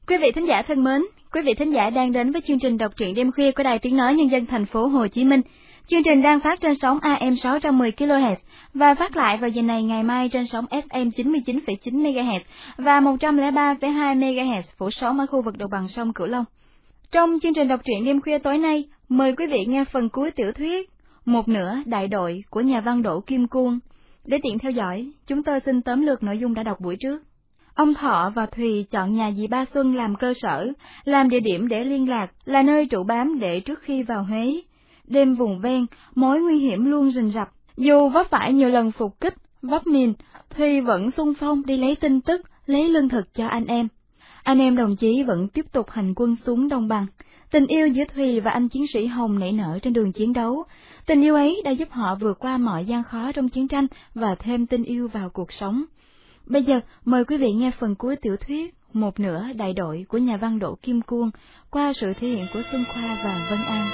Quý vị thính giả thân mến, quý vị thính giả đang đến với chương trình đọc truyện đêm khuya của Đài Tiếng nói Nhân dân thành phố Hồ Chí Minh. Chương trình đang phát trên sóng AM 610 kHz và phát lại vào giờ này ngày mai trên sóng FM 99,9 MHz và 103,2 MHz phủ sóng ở khu vực đồng bằng sông Cửu Long. Trong chương trình đọc truyện đêm khuya tối nay, mời quý vị nghe phần cuối tiểu thuyết Một nửa đại đội của nhà văn Đỗ Kim Cương. Để tiện theo dõi, chúng tôi xin tóm lược nội dung đã đọc buổi trước. Ông Thọ và Thùy chọn nhà dì Ba Xuân làm cơ sở, làm địa điểm để liên lạc, là nơi trụ bám để trước khi vào Huế. Đêm vùng ven, mối nguy hiểm luôn rình rập. Dù vấp phải nhiều lần phục kích, vấp mìn, Thùy vẫn xung phong đi lấy tin tức, lấy lương thực cho anh em. Anh em đồng chí vẫn tiếp tục hành quân xuống Đồng Bằng. Tình yêu giữa Thùy và anh chiến sĩ Hồng nảy nở trên đường chiến đấu. Tình yêu ấy đã giúp họ vượt qua mọi gian khó trong chiến tranh và thêm tình yêu vào cuộc sống. Bây giờ, mời quý vị nghe phần cuối tiểu thuyết Một nửa đại đội của nhà văn Đỗ Kim Cương qua sự thể hiện của Xuân Khoa và Vân An.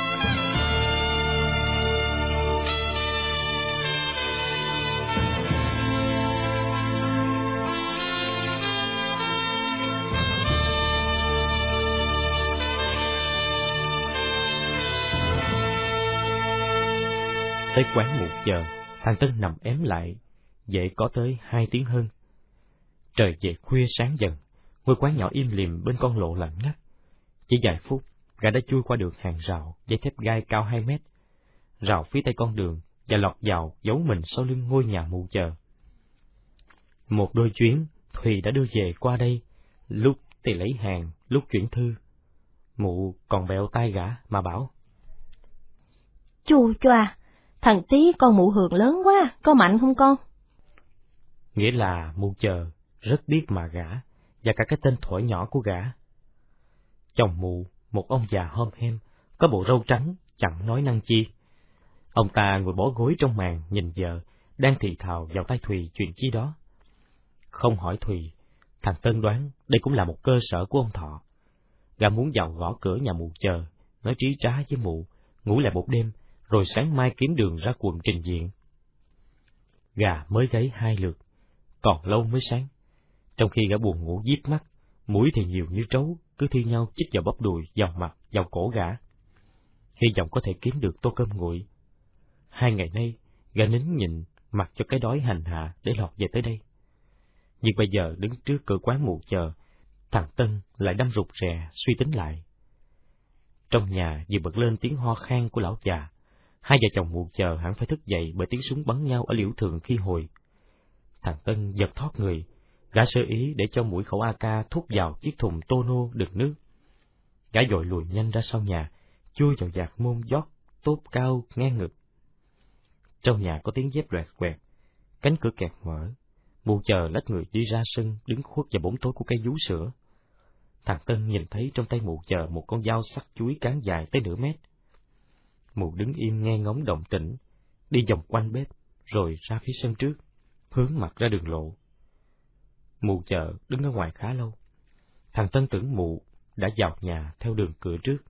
Tới quán 1 giờ, thằng Tân nằm ém lại, dậy có tới 2 tiếng hơn. Trời về khuya sáng dần, ngôi quán nhỏ im lìm bên con lộ lạnh ngắt. Chỉ vài phút, gã đã chui qua được hàng rào dây thép gai cao 2 mét, rào phía tây con đường và lọt vào giấu mình sau lưng ngôi nhà mù chờ. Một đôi chuyến, Thùy đã đưa về qua đây, lúc thì lấy hàng, lúc chuyển thư. Mụ còn bẹo tai gã mà bảo: Chu choa, thằng tí con mụ hường lớn quá, có mạnh không con? Nghĩa là mụ chờ rất biết mà gã, và cả cái tên thuở nhỏ của gã. Chồng mụ, một ông già hom hem, có bộ râu trắng, chẳng nói năng chi. Ông ta ngồi bó gối trong màn, nhìn vợ, đang thì thào vào tai Thùy chuyện chi đó. Không hỏi Thùy, thằng Tân đoán đây cũng là một cơ sở của ông Thọ. Gã muốn vào gõ cửa nhà mụ chờ, nói trí trá với mụ, ngủ lại một đêm, rồi sáng mai kiếm đường ra quận trình diện. Gà mới gáy 2 lượt, còn lâu mới sáng. Trong khi gã buồn ngủ díp mắt, mũi thì nhiều như trấu, cứ thi nhau chích vào bắp đùi, vào mặt, vào cổ gã. Hy vọng có thể kiếm được tô cơm nguội. 2 ngày nay, gã nín nhịn, mặc cho cái đói hành hạ để lọt về tới đây. Nhưng bây giờ đứng trước cửa quán 1 giờ, thằng Tân lại đâm rụt rè, suy tính lại. Trong nhà vừa bật lên tiếng ho khan của lão già. 2 vợ chồng 1 giờ hẳn phải thức dậy bởi tiếng súng bắn nhau ở liễu thường khi hồi. Thằng Tân giật thoát người, gã sơ ý để cho mũi khẩu AK thúc vào chiếc thùng tô nô đựng nước. Gã vội lùi nhanh ra sau nhà, chui vào giạc môn giót tốt cao ngang ngực. Trong nhà có tiếng dép loẹt quẹt, cánh cửa kẹt mở. Mụ chờ lách người đi ra sân, đứng khuất vào bóng tối của cây vú sữa. Thằng Tân nhìn thấy trong tay mụ chờ một con dao sắc chuối cán dài tới nửa mét. Mụ đứng im nghe ngóng động tĩnh, đi vòng quanh bếp, rồi ra phía sân trước, hướng mặt ra đường lộ. Mụ chờ đứng ở ngoài khá lâu. Thằng Tân tưởng mụ đã vào nhà theo đường cửa trước.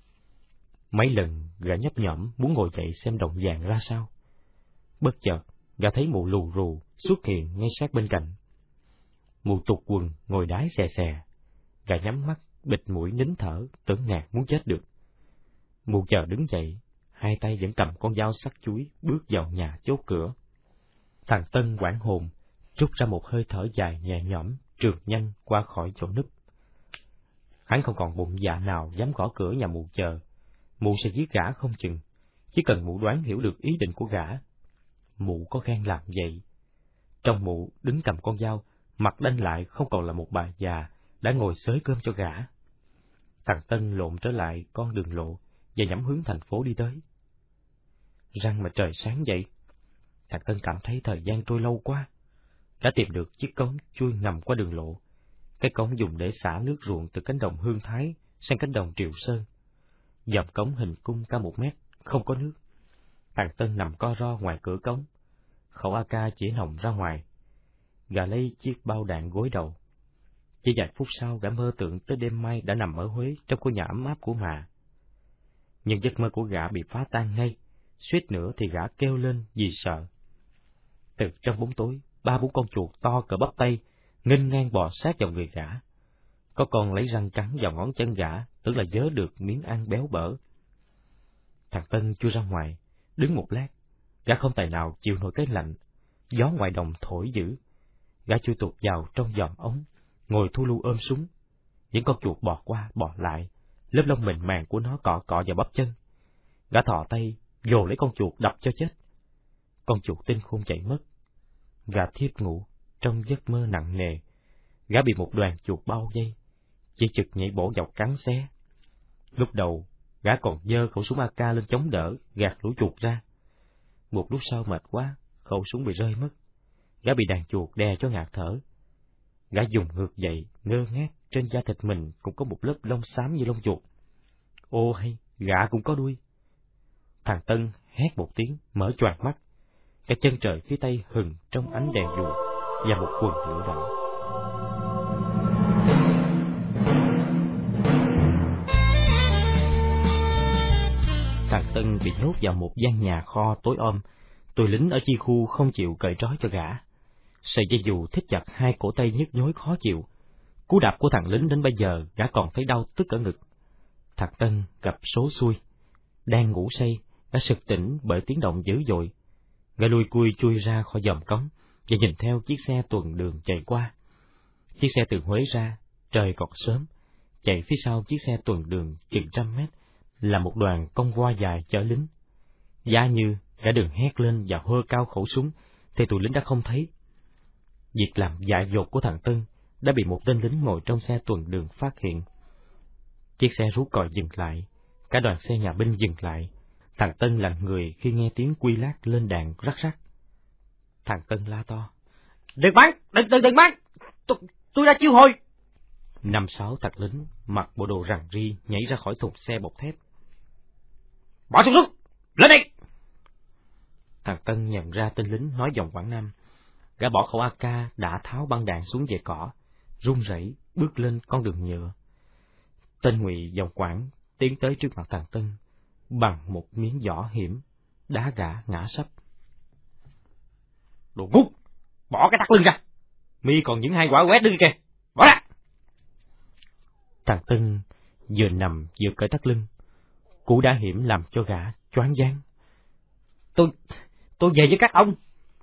Mấy lần gã nhấp nhổm muốn ngồi dậy xem động vàng ra sao. Bất chợt, gã thấy mụ lù rù xuất hiện ngay sát bên cạnh. Mụ tụt quần ngồi đái xè xè. Gã nhắm mắt, bịt mũi nín thở, tưởng ngạt muốn chết được. Mụ chờ đứng dậy, 2 tay vẫn cầm con dao sắc chuối, bước vào nhà chốt cửa. Thằng Tân hoảng hồn, trút ra một hơi thở dài nhẹ nhõm, trượt nhanh qua khỏi chỗ núp. Hắn không còn bụng dạ nào dám gõ cửa nhà mụ chờ. Mụ sẽ giết gã không chừng, chỉ cần mụ đoán hiểu được ý định của gã. Mụ có gan làm vậy. Trong mụ đứng cầm con dao, mặt đanh lại không còn là một bà già đã ngồi xới cơm cho gã. Thằng Tân lộn trở lại con đường lộ và nhắm hướng thành phố đi tới. Răng mà trời sáng vậy, thằng Tân cảm thấy thời gian trôi lâu quá. Đã tìm được chiếc cống chui ngầm qua đường lộ. Cái cống dùng để xả nước ruộng từ cánh đồng Hương Thái sang cánh đồng Triệu Sơn. Dòng cống hình cung cao 1 mét, không có nước. Thằng Tân nằm co ro ngoài cửa cống, khẩu AK chỉ nòng ra ngoài. Gã lấy chiếc bao đạn gối đầu. Chỉ vài phút sau, gã mơ tưởng tới đêm mai đã nằm ở Huế trong ngôi nhà ấm áp của mà. Nhưng giấc mơ của gã bị phá tan ngay, suýt nữa thì gã kêu lên vì sợ. Từ trong bóng tối, 3-4 con chuột to cỡ bắp tay nghênh ngang bò sát vào người gã. Có con lấy răng cắn vào ngón chân gã, tức là vớ được miếng ăn béo bở. Thằng Tân chui ra ngoài, đứng một lát, gã không tài nào chịu nổi cái lạnh, gió ngoài đồng thổi dữ. Gã chui tụt vào trong giòm ống, ngồi thu lu ôm súng. Những con chuột bò qua bò lại, lớp lông mịn màng của nó cọ cọ vào bắp chân. Gã thò tay vồ lấy con chuột đập cho chết. Con chuột tinh khôn chạy mất. Gã thiếp ngủ trong giấc mơ nặng nề. Gã bị một đoàn chuột bao vây, chỉ chực nhảy bổ dọc cắn xé. Lúc đầu gã còn giơ khẩu súng AK lên chống đỡ, gạt lũ chuột ra. Một lúc sau mệt quá, khẩu súng bị rơi mất. Gã bị đàn chuột đè cho ngạt thở. Gã dùng ngược dậy, ngơ ngác, trên da thịt mình cũng có một lớp lông xám như lông chuột. Ô hay, gã cũng có đuôi. Thằng Tân hét một tiếng, mở choàng mắt. Cái chân trời phía tây hừng trong ánh đèn dùa và một quần lửa đỏ. Thằng Tân bị nhốt vào một gian nhà kho tối om. Tụi lính ở chi khu không chịu cởi trói cho gã. Sợi dây dù thít chặt hai cổ tay nhức nhối khó chịu. Cú đạp của thằng lính đến bây giờ gã còn thấy đau tức ở ngực. Thằng Tân gặp số xui. Đang ngủ say, gã sực tỉnh bởi tiếng động dữ dội. Gã lùi cui chui ra khỏi giòm cống và nhìn theo chiếc xe tuần đường chạy qua. Chiếc xe từ Huế ra, trời còn sớm, chạy phía sau chiếc xe tuần đường chừng 100 mét là một đoàn con voi dài chở lính. Giá như gã đường hét lên và hơ cao khẩu súng, thì tụi lính đã không thấy. Việc làm dại dột của thằng Tân đã bị một tên lính ngồi trong xe tuần đường phát hiện. Chiếc xe rú còi dừng lại, cả đoàn xe nhà binh dừng lại. Thằng Tân lặng người khi nghe tiếng quy lát lên đạn rắc rắc. Thằng Tân la to: "Đừng bắn, đừng bắn, tôi đã chiêu hồi." 5-6 thằng lính mặc bộ đồ rằn ri nhảy ra khỏi thùng xe bọc thép. "Bỏ súng xuống, lên đây!" Thằng Tân nhận ra tên lính nói giọng Quảng Nam. Gã bỏ khẩu AK đã tháo băng đạn xuống về cỏ, run rẩy bước lên con đường nhựa. Tên ngụy giọng Quảng tiến tới trước mặt thằng Tân, bằng một miếng vỏ hiểm, đá gã ngã sấp. "Đồ ngút, bỏ cái thắt lưng ra, mi còn những 2 quả quét đứa kìa, bỏ ra!" Thằng Tân vừa nằm vừa cởi thắt lưng, cú đá hiểm làm cho gã choáng váng. Tôi về với các ông."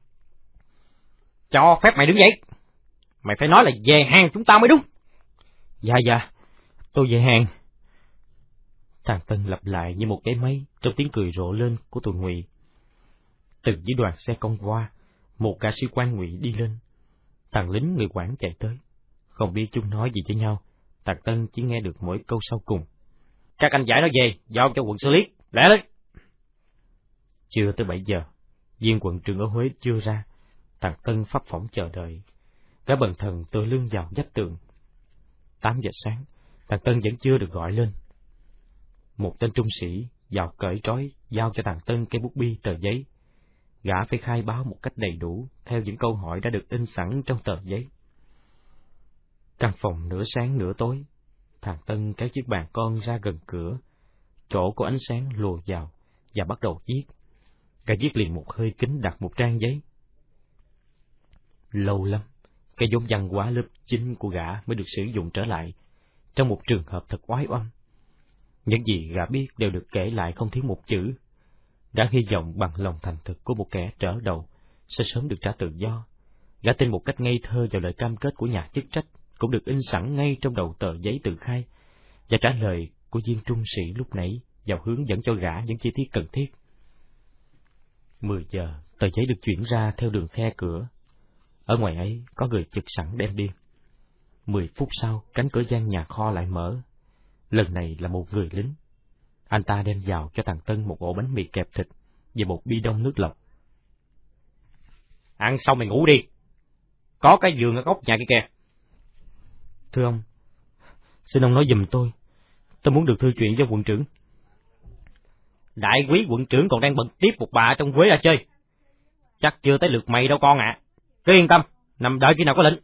"Cho phép mày đứng dậy, mày phải nói là về hàng chúng tao mới đúng." Dạ, tôi về hàng." Thằng Tân lặp lại như một cái máy trong tiếng cười rộ lên của tụi ngụy. Từ dưới đoàn xe con voa, một gã sĩ quan ngụy đi lên. Thằng lính người Quảng chạy tới. Không biết chúng nói gì với nhau, thằng Tân chỉ nghe được mỗi câu sau cùng: "Các anh giải nó về, giao cho quận xử lý, lẹ lên." Chưa tới 7 giờ, viên quận trưởng ở Huế chưa ra. Thằng Tân phấp phỏng chờ đợi. Gã bần thần tựa lưng vào vách tường. 8 giờ sáng, thằng Tân vẫn chưa được gọi lên. Một tên trung sĩ vào cởi trói, giao cho thằng Tân cây bút bi tờ giấy. Gã phải khai báo một cách đầy đủ theo những câu hỏi đã được in sẵn trong tờ giấy. Căn phòng nửa sáng nửa tối. Thằng Tân kéo chiếc bàn con ra gần cửa, chỗ có ánh sáng lùa vào, và bắt đầu viết. Gã viết liền một hơi kính đặt một trang giấy. Lâu lắm, cái vốn văn hóa lớp 9 của gã mới được sử dụng trở lại, trong một trường hợp thật oái oăm. Những gì gã biết đều được kể lại không thiếu một chữ. Gã hy vọng bằng lòng thành thực của một kẻ trở đầu sẽ sớm được trả tự do. Gã tin một cách ngây thơ vào lời cam kết của nhà chức trách cũng được in sẵn ngay trong đầu tờ giấy tự khai, và trả lời của viên trung sĩ lúc nãy vào hướng dẫn cho gã những chi tiết cần thiết. 10 giờ, tờ giấy được chuyển ra theo đường khe cửa. Ở ngoài ấy có người trực sẵn đem đi. 10 phút sau, cánh cửa gian nhà kho lại mở. Lần này là một người lính. Anh ta đem vào cho thằng Tân một ổ bánh mì kẹp thịt và một bi đông nước lọc. "Ăn xong mày ngủ đi. Có cái giường ở góc nhà kia kìa." "Thưa ông, xin ông nói giùm tôi muốn được thư chuyện với quận trưởng." "Đại quý quận trưởng còn đang bận tiếp một bà ở trong Quế ra chơi. Chắc chưa tới lượt mày đâu con ạ. Cứ yên tâm, nằm đợi khi nào có lệnh."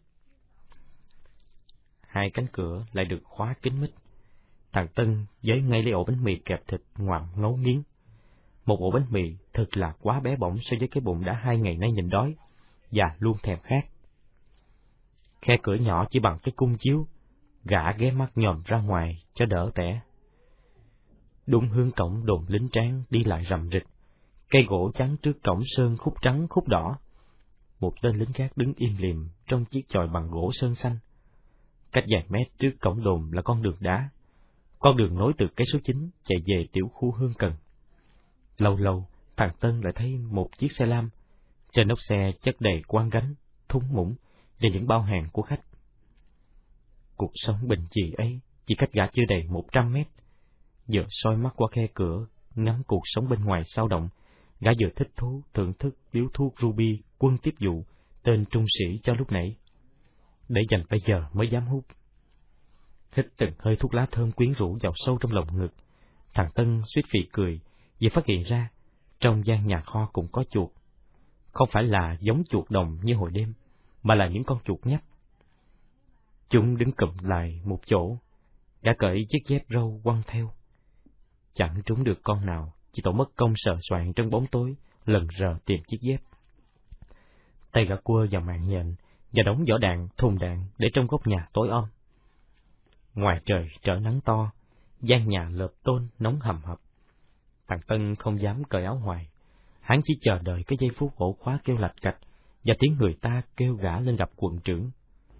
Hai cánh cửa lại được khóa kín mít. Thằng Tân với ngay lấy ổ bánh mì kẹp thịt ngoạm ngấu nghiến. Một ổ bánh mì thật là quá bé bỏng so với cái bụng đã 2 ngày nay nhịn đói và luôn thèm khát. Khe cửa nhỏ chỉ bằng cái cung chiếu, Gã ghé mắt nhòm ra ngoài cho đỡ tẻ. Đúng hướng cổng đồn lính tráng đi lại rầm rịch, cây gỗ trắng trước cổng sơn khúc trắng khúc đỏ. Một tên lính gác đứng im lìm trong chiếc chòi bằng gỗ sơn xanh. Cách vài mét trước cổng đồn là con đường đá, con đường nối từ cái số 9 chạy về tiểu khu Hương Cần. Lâu lâu, thằng Tân lại thấy một chiếc xe lam, trên nóc xe chất đầy quan gánh, thúng muỗng và những bao hàng của khách. Cuộc sống bình dị ấy chỉ cách gã chưa đầy 100 mét. Giờ soi mắt qua khe cửa, ngắm cuộc sống bên ngoài sao động, gã vừa thích thú thưởng thức điếu thuốc Ruby Quân tiếp vụ tên trung sĩ cho lúc nãy, để dành bây giờ mới dám hút. Hít từng hơi thuốc lá thơm quyến rũ vào sâu trong lồng ngực, thằng Tân suýt phì cười vì phát hiện ra trong gian nhà kho cũng có chuột. Không phải là giống chuột đồng như hồi đêm, mà là những con chuột nhắt. Chúng đứng cụm lại một chỗ, đã cởi chiếc dép râu quăng theo. Chẳng trúng được con nào, chỉ tổ mất công sờ soạn trong bóng tối, lần rờ tìm chiếc dép. Tay gã cua vào mạng nhện và đóng vỏ đạn, thùng đạn để trong góc nhà tối om. Ngoài trời trở nắng to, gian nhà lợp tôn nóng hầm hập. Thằng Tân không dám cởi áo ngoài, hắn chỉ chờ đợi cái giây phút ổ khóa kêu lạch cạch và tiếng người ta kêu gã lên gặp quận trưởng.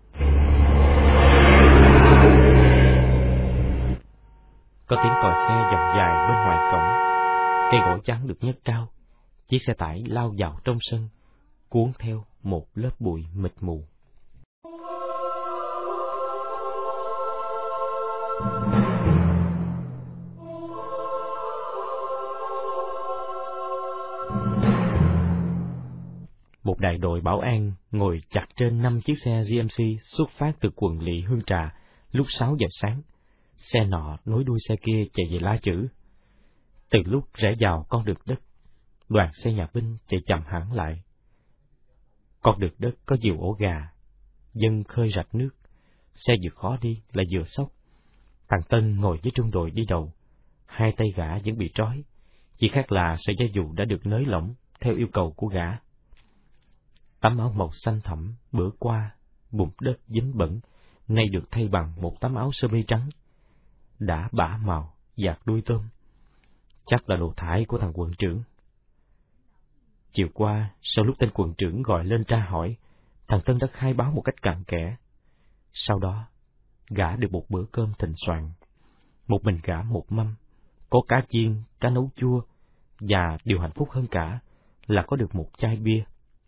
Có tiếng còi xe vòng dài bên ngoài cổng, cây gỗ trắng được nhấc cao, chiếc xe tải lao vào trong sân, cuốn theo một lớp bụi mịt mù. Một đại đội bảo an ngồi chặt trên 5 chiếc xe GMC xuất phát từ quận lỵ Hương Trà lúc 6 giờ sáng. Xe nọ nối đuôi xe kia chạy về La Chữ. Từ lúc rẽ vào con đường đất, đoàn xe nhà binh chạy chậm hẳn lại. Con đường đất có nhiều ổ gà, dân khơi rạch nước, xe vừa khó đi lại vừa xốc. Thằng Tân ngồi với trung đội đi đầu, hai tay gã vẫn bị trói, chỉ khác là sợi dây dù đã được nới lỏng theo yêu cầu của gã. Tấm áo màu xanh thẳm bữa qua bùn đất dính bẩn, nay được thay bằng một tấm áo sơ mi trắng, đã bã màu dạt đuôi tôm, chắc là đồ thải của thằng quận trưởng. Chiều qua, sau lúc tên quận trưởng gọi lên tra hỏi, thằng Tân đã khai báo một cách cặn kẽ. Sau đó, gã được một bữa cơm thịnh soạn, một mình gã một mâm, có cá chiên, cá nấu chua, và điều hạnh phúc hơn cả là có được một chai bia.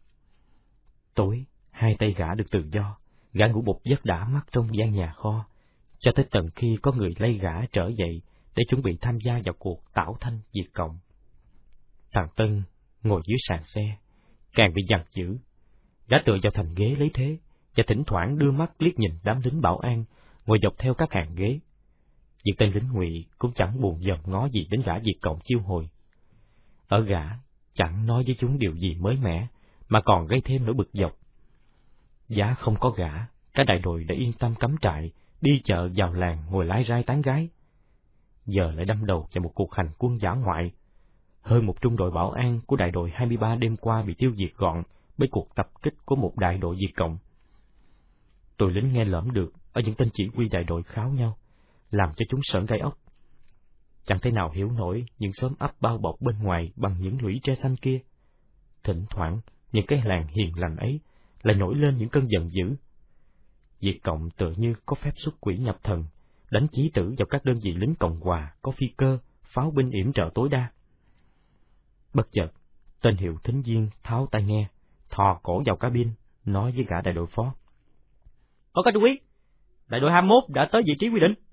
Tối, hai tay gã được tự do, gã ngủ một giấc đã mắt trong gian nhà kho, cho tới tận khi có người lay gã trở dậy để chuẩn bị tham gia vào cuộc tảo thanh diệt cộng. Thằng Tân ngồi dưới sàn xe, càng bị giằng giữ. Gã tựa vào thành ghế lấy thế, và thỉnh thoảng đưa mắt liếc nhìn đám lính bảo an ngồi dọc theo các hàng ghế. Những tên lính ngụy cũng chẳng buồn dòm ngó gì đến gã diệt cộng chiêu hồi. Ở gã chẳng nói với chúng điều gì mới mẻ, mà còn gây thêm nỗi bực dọc. Giá không có gã, cả đại đội đã yên tâm cắm trại, đi chợ vào làng ngồi lái rai tán gái. Giờ lại đâm đầu vào một cuộc hành quân dã ngoại. Hơn một trung đội bảo an của đại đội 23 đêm qua bị tiêu diệt gọn bởi cuộc tập kích của một đại đội Việt Cộng. Tụi lính nghe lỡm được ở những tên chỉ huy đại đội kháo nhau, làm cho chúng sởn gai ốc. Chẳng thể nào hiểu nổi những xóm ấp bao bọc bên ngoài bằng những lũy tre xanh kia. Thỉnh thoảng, những cái làng hiền lành ấy lại nổi lên những cơn giận dữ. Việt Cộng tựa như có phép xuất quỷ nhập thần, đánh chí tử vào các đơn vị lính Cộng Hòa có phi cơ, pháo binh yểm trợ tối đa. Bất chợt, tên hiệu thính viên tháo tai nghe, thò cổ vào cabin, nói với gã đại đội phó: "Có cái quý, đại đội 21 đã tới vị trí quy định."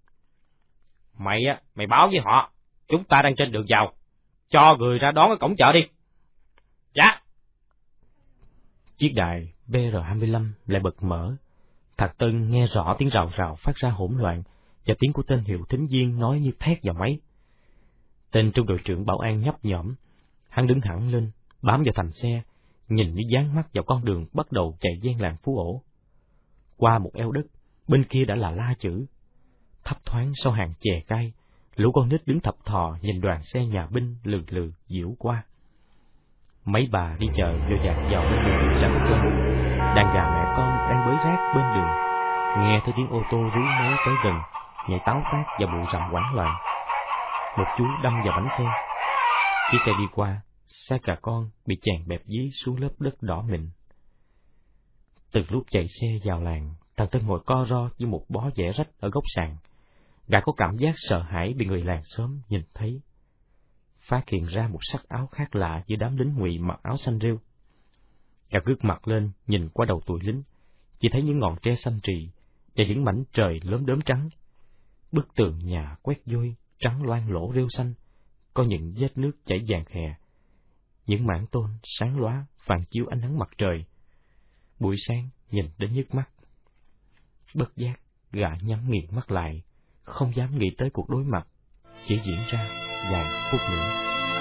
Mày báo với họ, chúng ta đang trên đường vào, cho người ra đón ở cổng chợ đi." "Dạ." Chiếc đài BR-25 lại bật mở. Thằng Tân nghe rõ tiếng rào rào phát ra hỗn loạn, và tiếng của tên hiệu thính viên nói như thét vào máy. Tên trung đội trưởng bảo an nhấp nhổm, hắn đứng hẳn lên, bám vào thành xe, nhìn như dán mắt vào con đường bắt đầu chạy gian làng Phú Ổ. Qua một eo đất, bên kia đã là La Chữ. Thấp thoáng sau hàng chè cay, lũ con nít đứng thập thò nhìn đoàn xe nhà binh lừ lừ diễu qua. Mấy bà đi chợ vừa dạt vào bên đường lắm sơn, đàn gà mẹ con đang bới rác bên đường, nghe thấy tiếng ô tô ríu méo tới gần, nhảy táo tát vào bụi rậm hoảng loạn. Một chú đâm vào bánh xe. Chiếc xe đi qua, xác gà con bị chèn bẹp dí xuống lớp đất đỏ mịn. Từ lúc chạy xe vào làng, thằng Tân ngồi co ro như một bó dẻ rách ở góc sàn. Gã có cảm giác sợ hãi bị người làng xóm nhìn thấy. Phát hiện ra một sắc áo khác lạ giữa đám lính Ngụy mặc áo xanh rêu. Gã ngước mặt lên nhìn qua đầu tụi lính, chỉ thấy những ngọn tre xanh rì và những mảnh trời lốm đốm trắng. Bức tường nhà quét vôi trắng loang lỗ rêu xanh, có những vết nước chảy vàng khè. Những mảng tôn sáng lóa phản chiếu ánh nắng mặt trời. Buổi sáng nhìn đến nhức mắt. Bất giác gã nhắm nghiền mắt lại, không dám nghĩ tới cuộc đối mặt chỉ diễn ra vài phút nữa.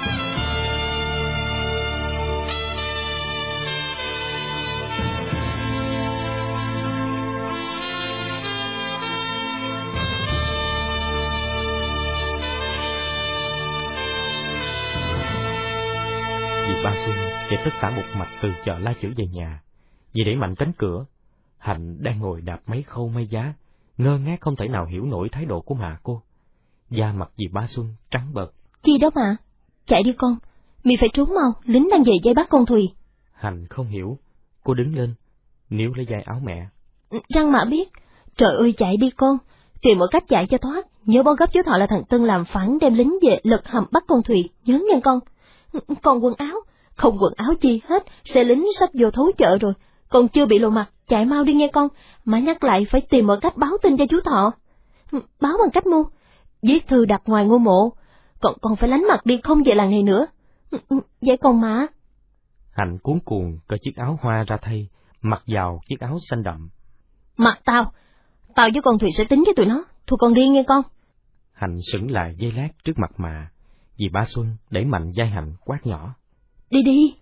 Dì Ba Xuân chạy tất cả một mạch từ chợ La Chữ về nhà. Dì đẩy mạnh cánh cửa. Hạnh đang ngồi đạp máy khâu may giá, ngơ ngác không thể nào hiểu nổi thái độ của mẹ cô. Da mặt dì Ba Xuân trắng bệch. Chi đó mà, chạy đi con, mì phải trốn mau, lính đang về dây bắt con Thùy. Hạnh không hiểu, cô đứng lên, níu lấy dây áo mẹ. Răng mà biết, trời ơi chạy đi con, tìm một cách chạy cho thoát, nhớ báo gấp chú Thọ là thằng Tân làm phản đem lính về lật hầm bắt con Thùy, nhớ nghe con. Còn quần áo, không quần áo chi hết, xe lính sắp vô thấu chợ rồi, còn chưa bị lộ mặt, chạy mau đi nghe con, mà nhắc lại phải tìm một cách báo tin cho chú Thọ. Báo bằng cách mưu, viết thư đặt ngoài ngôi mộ, còn phải lánh mặt đi không về làng này nữa. Vậy còn mà. Hạnh cuống cuồng cởi chiếc áo hoa ra thay, mặc vào chiếc áo xanh đậm. Mặc tao với con Thùy sẽ tính với tụi nó, thôi con đi nghe con. Hạnh sững lại giây lát trước mặt mà, dì Ba Xuân đẩy mạnh vai Hạnh quát nhỏ. Đi đi.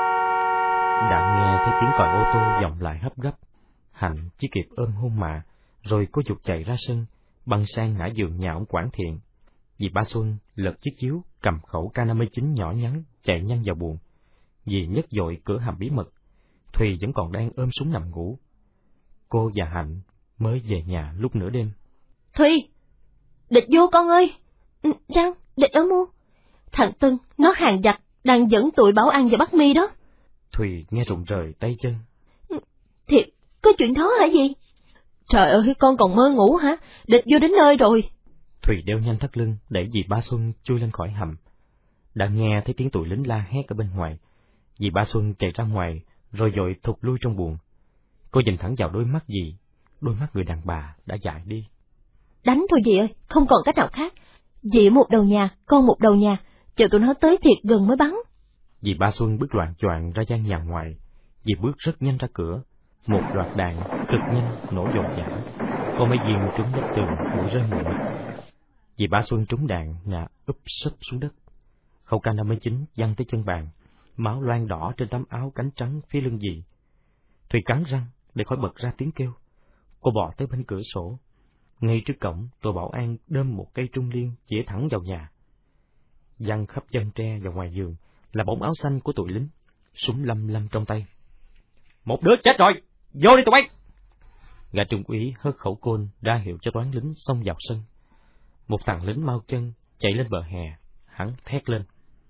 Đã nghe thấy tiếng còi ô tô vọng lại hấp gấp. Hạnh chỉ kịp ôm hôn mà, rồi cô giục chạy ra sân, băng sang ngã giường nhà ông Quản Thiện. Dì Ba Xuân lật chiếc chiếu, cầm khẩu K59 nhỏ nhắn, chạy nhanh vào buồng. Dì nhấc dội cửa hầm bí mật. Thùy vẫn còn đang ôm súng nằm ngủ. Cô và Hạnh mới về nhà lúc nửa đêm. Thùy, địch vô con ơi. Răng, địch ở mua. Thằng Tân, nó hàng giặc, đang dẫn tụi Bảo An và bắt Mi đó. Thùy nghe rụng rời tay chân. Thiệt, có chuyện đó hả gì? Trời ơi, con còn mơ ngủ hả? Địch vô đến nơi rồi. Thùy đeo nhanh thắt lưng để dì Ba Xuân chui lên khỏi hầm. Đã nghe thấy tiếng tụi lính la hét ở bên ngoài. Dì Ba Xuân chạy ra ngoài, rồi vội thụt lui trong buồng. Cô nhìn thẳng vào đôi mắt dì, đôi mắt người đàn bà đã dại đi. Đánh thôi dì ơi, không còn cách nào khác. Dì một đầu nhà, con một đầu nhà, chờ tụi nó tới thiệt gần mới bắn. Dì Ba Xuân bước loạng choạng ra gian nhà ngoài. Dì bước rất nhanh ra cửa. Một loạt đạn cực nhanh nổ dồn dã. Có mấy viên trúng đất tường, bụi rơi mù mịt. Dì Ba Xuân trúng đạn ngã úp sấp xuống đất. Khẩu K59 văng tới chân bàn, máu loang đỏ trên tấm áo cánh trắng phía lưng dì. Thùy cắn răng để khỏi bật ra tiếng kêu. Cô bò tới bên cửa sổ. Ngay trước cổng, tổ bảo an đâm một cây trung liên chĩa thẳng vào nhà. Văng khắp chân tre và ngoài giường là bóng áo xanh của tụi lính, súng lăm lăm trong tay. Một đứa chết rồi, vô đi tụi bay! Gã trung úy hất khẩu côn ra hiệu cho toán lính xông vào sân. Một thằng lính mau chân chạy lên bờ hè, hắn thét lên.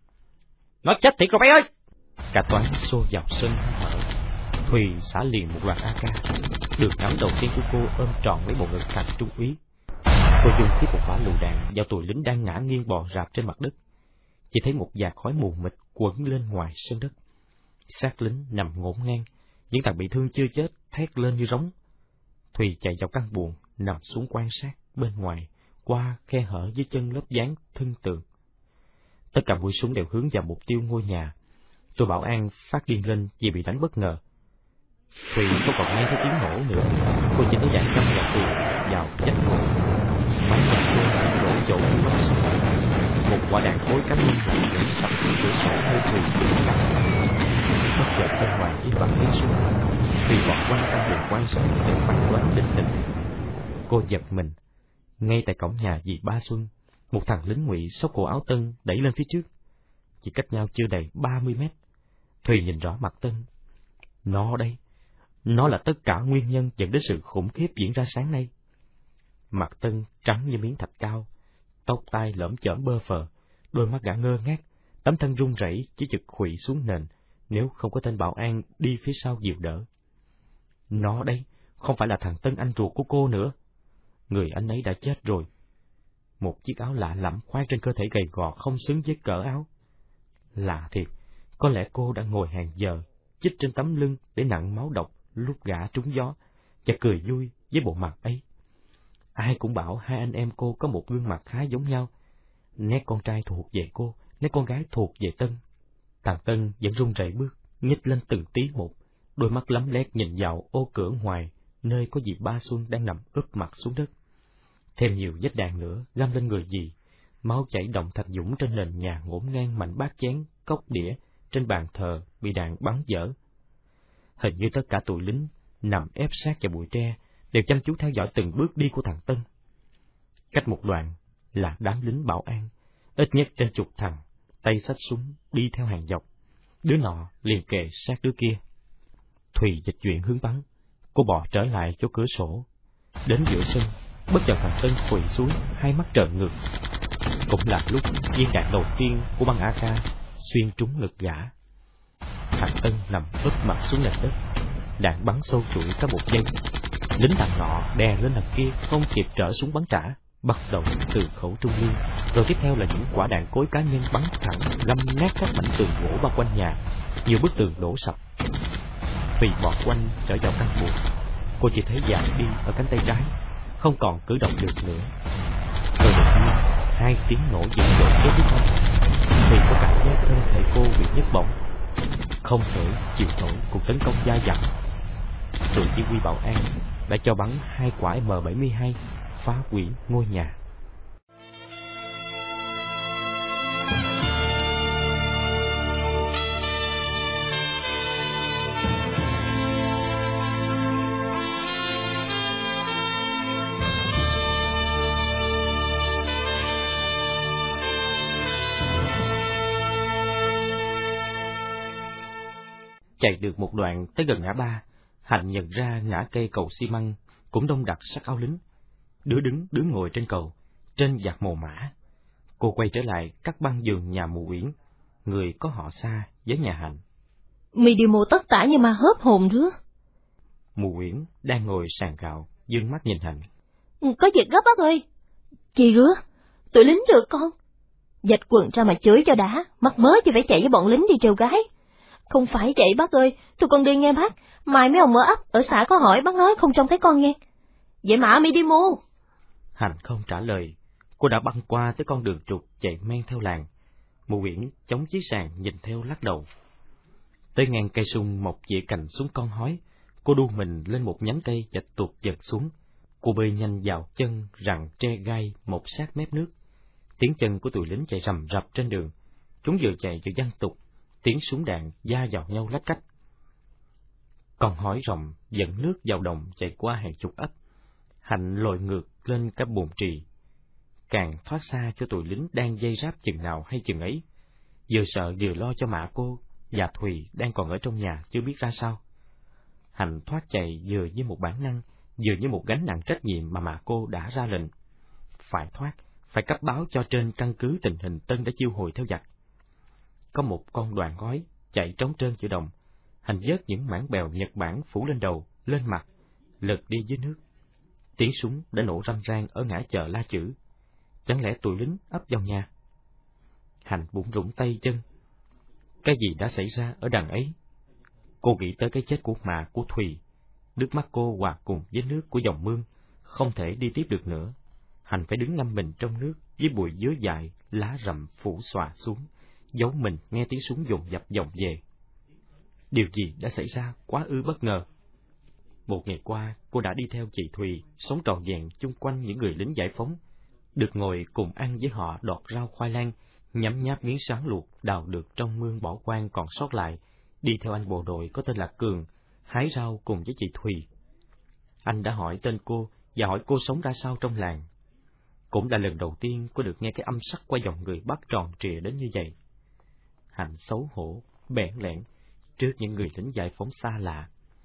Nó chết thiệt rồi bay ơi! Cả toán xô vào sân hở. Thùy xả liền một loạt AK. Đường ngắm đầu tiên của cô ôm trọn lấy bộ ngực thằng trung úy. Cô dùng tiếp một quả lựu đạn vào tụi lính đang ngã nghiêng bò rạp trên mặt đất. Chỉ thấy một vạt khói mù mịt quẩn lên ngoài sân đất. Xác lính nằm ngổn ngang, những thằng bị thương chưa chết thét lên như rống. Thùy chạy vào căn buồng, nằm xuống quan sát bên ngoài, qua khe hở dưới chân lớp dán thân tường. Tất cả mũi súng đều hướng vào mục tiêu ngôi nhà. Tôi bảo An phát điên lên vì bị đánh bất ngờ. Thùy không còn nghe thấy tiếng nổ nữa, cô chỉ thấy đạn cắm vào tường, vào vách ngồi. Mái nhà cô đổ chỗ mắt sông. Một quả đạn khối cắm lên lại nhảy sập xuống cửa sổ hơi Thùy đứng cạnh. Bất chợt bên ngoài im bặt tiếng súng. Thùy vọt quanh căn buồng quan sát để phán đoán định hình. Cô giật mình. Ngay tại cổng nhà dì Ba Xuân, một thằng lính Ngụy xốc cổ áo Tân đẩy lên phía trước. Chỉ cách nhau chưa đầy 30 mét. Thùy nhìn rõ mặt Tân. Nó đây, Nó là tất cả nguyên nhân dẫn đến sự khủng khiếp diễn ra sáng nay. Mặt Tân trắng như miếng thạch cao, tóc tai lởm chởm bơ phờ, đôi mắt gã ngơ ngác, tấm thân run rẩy chỉ chực khuỵu xuống nền nếu không có tên bảo an đi phía sau dìu đỡ. Nó đây không phải là thằng Tân anh ruột của cô nữa. Người anh ấy đã chết rồi. Một chiếc áo lạ lẫm khoác trên cơ thể gầy gò không xứng với cỡ áo. Lạ thiệt, có lẽ cô đã ngồi hàng giờ, chích trên tấm lưng để nặn máu độc lúc gã trúng gió, và cười vui với bộ mặt ấy. Ai cũng bảo hai anh em cô có một gương mặt khá giống nhau. Nét con trai thuộc về cô, nét con gái thuộc về Tân. Thằng Tân vẫn run rẩy bước, nhích lên từng tí một, đôi mắt lấm lét nhìn vào ô cửa ngoài, nơi có dì Ba Xuân đang nằm úp mặt xuống đất. Thêm nhiều vết đạn nữa găm lên người dì, máu chảy đọng thạch dũng trên nền nhà ngổn ngang mảnh bát chén, cốc đĩa trên bàn thờ bị đạn bắn dở. Hình như tất cả tụi lính nằm ép sát vào bụi tre đều chăm chú theo dõi từng bước đi của thằng Tân. Cách một đoạn là đám lính bảo an, ít nhất trên chục thằng, tay xách súng đi theo hàng dọc, đứa nọ liền kề sát đứa kia. Thùy dịch chuyển hướng bắn, cô bò trở lại chỗ cửa sổ, đến giữa sân, bất chợt thằng Tân quỳ xuống, hai mắt trợn ngược. Cũng là lúc viên đạn đầu tiên của băng AK xuyên trúng ngực gã. Thằng Tân nằm úp mặt xuống nền đất, đạn bắn sâu chuỗi cả một giây. Lính thằng nọ đè lên thằng kia không kịp trở súng bắn trả, bắt đầu từ khẩu trung liên, rồi tiếp theo là những quả đạn cối cá nhân bắn thẳng găm nát các mảnh tường gỗ bao quanh nhà, nhiều bức tường đổ sập. Vì bọt quanh trở vào căn buồng, cô chỉ thấy dại đi ở cánh tay trái, không còn cử động được nữa. Rồi đột nhiên hai tiếng nổ dữ dội kế tiếp nhau, thì có cảm giác thân thể cô bị nhức bỏng, không thể chịu nổi cuộc tấn công dai dẳng. Đội chỉ huy bảo an đã cho bắn 2 quả M72 phá hủy ngôi nhà. Chạy được một đoạn tới gần ngã ba, Hạnh nhận ra ngã cây cầu xi măng cũng đông đặc sắc áo lính, đứa đứng đứa ngồi trên cầu, trên vạt mồ mã. Cô quay trở lại cắt băng giường nhà mụ Uyển, người có họ xa với nhà Hạnh. Mì đi mồ tất tả như mà hớp hồn rứa. Mụ Uyển đang ngồi sàn gạo, dương mắt nhìn Hạnh. Có việc gấp bác ơi. Chị rứa, tụi lính rượt con. Dạch quần ra mà chửi cho đã, mắc mớ chứ phải chạy với bọn lính đi trêu gái. Không phải vậy bác ơi, tụi con đi nghe bác, mai mấy ông ở ấp, ở xã có hỏi bác nói không trông thấy con nghe. Vậy mà mi đi mua. Hạnh không trả lời, cô đã băng qua tới con đường trục chạy men theo làng. Mụ Uyển chống chiếc sàn nhìn theo lắc đầu. Tới ngang cây sung mọc dễ cành xuống con hói, cô đu mình lên một nhánh cây và tuột dần xuống. Cô bơi nhanh vào chân rặng tre gai một sát mép nước. Tiếng chân của tụi lính chạy rầm rập trên đường, chúng vừa chạy vừa văng tục, tiếng súng đạn va vào nhau lách cách. Con hói rồng dẫn nước vào đồng chạy qua hàng chục ấp. Hạnh lội ngược lên cả bồn trì, càng thoát xa cho tụi lính đang dây ráp chừng nào hay chừng ấy, vừa sợ vừa lo cho mạ cô và Thùy đang còn ở trong nhà chưa biết ra sao. Hạnh thoát chạy vừa như một bản năng, vừa như một gánh nặng trách nhiệm mà mạ cô đã ra lệnh. Phải thoát, phải cấp báo cho trên căn cứ tình hình Tân đã chiêu hồi theo giặc. Có một con đoàn gói chạy trống trơn giữa đồng, Hạnh vớt những mảng bèo Nhật Bản phủ lên đầu, lên mặt, lật đi dưới nước. Tiếng súng đã nổ râm ran ở ngã chợ La Chữ. Chẳng lẽ tụi lính ấp vào nhà? Hạnh bủn rủn tay chân. Cái gì đã xảy ra ở đằng ấy? Cô nghĩ tới cái chết của mạ của Thùy. Nước mắt cô hòa cùng với nước của dòng mương, không thể đi tiếp được nữa. Hạnh phải đứng ngâm mình trong nước với bụi dứa dại, lá rậm phủ xòa xuống, giấu mình nghe tiếng súng dồn dập vọng về. Điều gì đã xảy ra quá ư bất ngờ. Một ngày qua, cô đã đi theo chị Thùy, sống trọn vẹn chung quanh những người lính giải phóng, được ngồi cùng ăn với họ đọt rau khoai lang, nhấm nháp miếng sáng luộc đào được trong mương bỏ hoang còn sót lại, đi theo anh bộ đội có tên là Cường, hái rau cùng với chị Thùy. Anh đã hỏi tên cô và hỏi cô sống ra sao trong làng. Cũng là lần đầu tiên cô được nghe cái âm sắc qua giọng người Bắc tròn trịa đến như vậy. Hạnh xấu hổ, bẽn lẽn trước những người lính giải phóng xa lạ.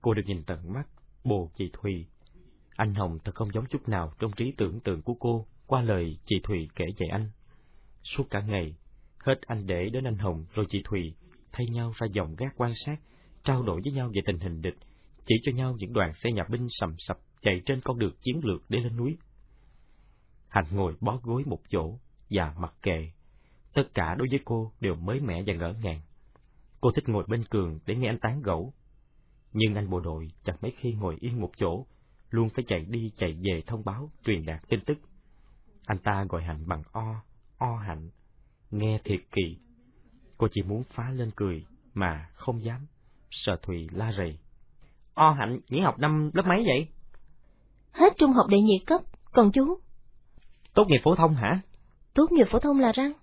Cô được nhìn tận mắt bồ chị Thùy. Anh Hồng thật không giống chút nào trong trí tưởng tượng của cô qua lời chị Thùy kể về anh. Suốt cả ngày, hết anh Để đến anh Hồng rồi chị Thùy thay nhau ra dòng gác quan sát, trao đổi với nhau về tình hình địch, chỉ cho nhau những đoàn xe nhà binh sầm sập chạy trên con đường chiến lược để lên núi. Hạnh ngồi bó gối một chỗ và mặc kệ. Tất cả đối với cô đều mới mẻ và ngỡ ngàng. Cô thích ngồi bên Cường để nghe anh tán gẫu. Nhưng anh bộ đội chẳng mấy khi ngồi yên một chỗ, luôn phải chạy đi chạy về thông báo, truyền đạt tin tức. Anh ta gọi Hạnh bằng o Hạnh, nghe thiệt kỳ. Cô chỉ muốn phá lên cười, mà không dám, sợ Thùy la rầy. O Hạnh nghỉ học năm lớp mấy vậy? Hết trung học đệ nhị cấp, còn chú? Tốt nghiệp phổ thông hả? Tốt nghiệp phổ thông là răng?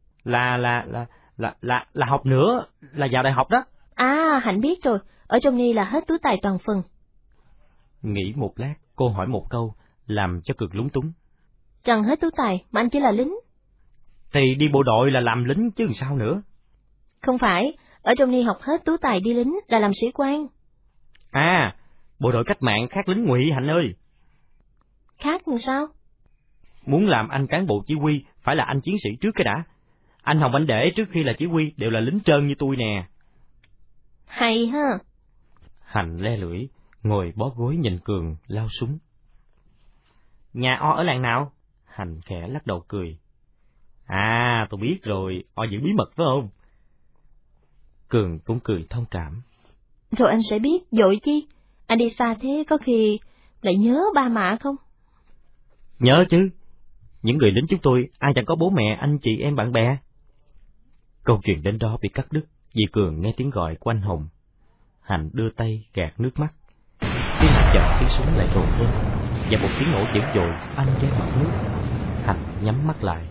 Là học nữa, là vào đại học đó. À, Hạnh biết rồi, ở trong ni là hết tú tài toàn phần. Nghĩ một lát, cô hỏi một câu, làm cho Cường lúng túng. Chẳng hết tú tài, mà anh chỉ là lính. Thì đi bộ đội là làm lính chứ sao nữa? Không phải, ở trong ni học hết tú tài đi lính là làm sĩ quan. À, bộ đội cách mạng khác lính ngụy Hạnh ơi. Khác làm sao? Muốn làm anh cán bộ chỉ huy, phải là anh chiến sĩ trước cái đã. Anh Hồng anh Để trước khi là chỉ huy đều là lính trơn như tôi nè. Hay ha. Hạnh le lưỡi, ngồi bó gối nhìn Cường lao súng. Nhà O ở làng nào? Hạnh khẽ lắc đầu cười. À, tôi biết rồi, O giữ bí mật phải không? Cường cũng cười thông cảm. Rồi anh sẽ biết, dội chi? Anh đi xa thế có khi lại nhớ ba mẹ không? Nhớ chứ. Những người lính chúng tôi, ai chẳng có bố mẹ, anh chị em bạn bè. Câu chuyện đến đó bị cắt đứt vì Cường nghe tiếng gọi của anh Hồng. Hạnh đưa tay gạt nước mắt. Tiếng chợt tiếng súng lại rồn lên, và một tiếng nổ dữ dội anh trên mặt nước. Hạnh nhắm mắt lại.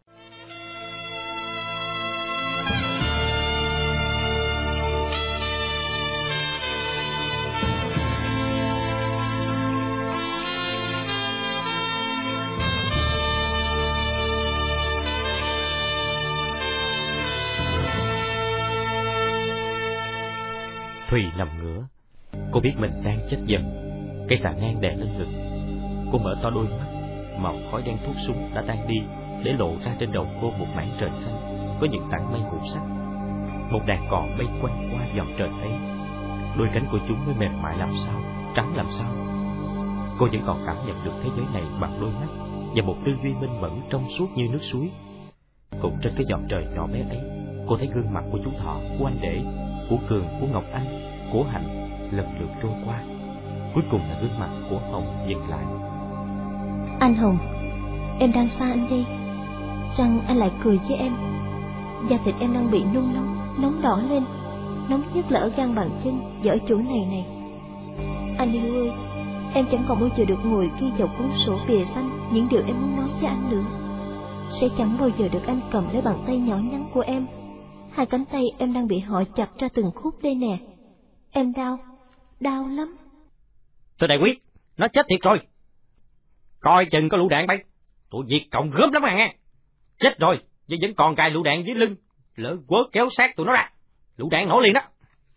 Thùy nằm ngửa. Cô biết mình đang chết dần. Cây xà ngang đè lên ngực. Cô mở to đôi mắt. Màu khói đen thuốc súng đã tan đi, để lộ ra trên đầu cô một mảng trời xanh có những tảng mây ngũ sắc. Một đàn cò bay quanh qua vòm trời ấy. Đôi cánh của chúng mới mềm mại làm sao, trắng làm sao. Cô vẫn còn cảm nhận được thế giới này bằng đôi mắt và một tư duy minh mẫn trong suốt như nước suối. Cũng trên cái vòm trời nhỏ bé ấy, cô thấy gương mặt của chú Thọ, của anh Để, của Cường, của Ngọc Anh, của Hạnh lần lượt trôi qua. Cuối cùng là gương mặt của Hồng dừng lại. Anh Hồng, em đang xa anh đi. Rằng anh lại cười với em. Da thịt em đang bị nung nóng đỏ lên. Nóng nhất là ở gan bàn chân và ở chỗ này. Anh yêu ơi, em chẳng còn bao giờ được ngồi ghi vào cuốn sổ bìa xanh những điều em muốn nói với anh nữa. Sẽ chẳng bao giờ được anh cầm lấy bàn tay nhỏ nhắn của em. Hai cánh tay em đang bị họ chặt ra từng khúc đây nè. Em đau lắm. Tôi đại quyết, nó chết thiệt rồi. Coi chừng có lựu đạn bay. Tụi Việt Cộng gớm lắm mà nghe. Chết rồi, nhưng vẫn còn cài lựu đạn dưới lưng. Lỡ quớ kéo sát tụi nó ra, lựu đạn nổ liền đó.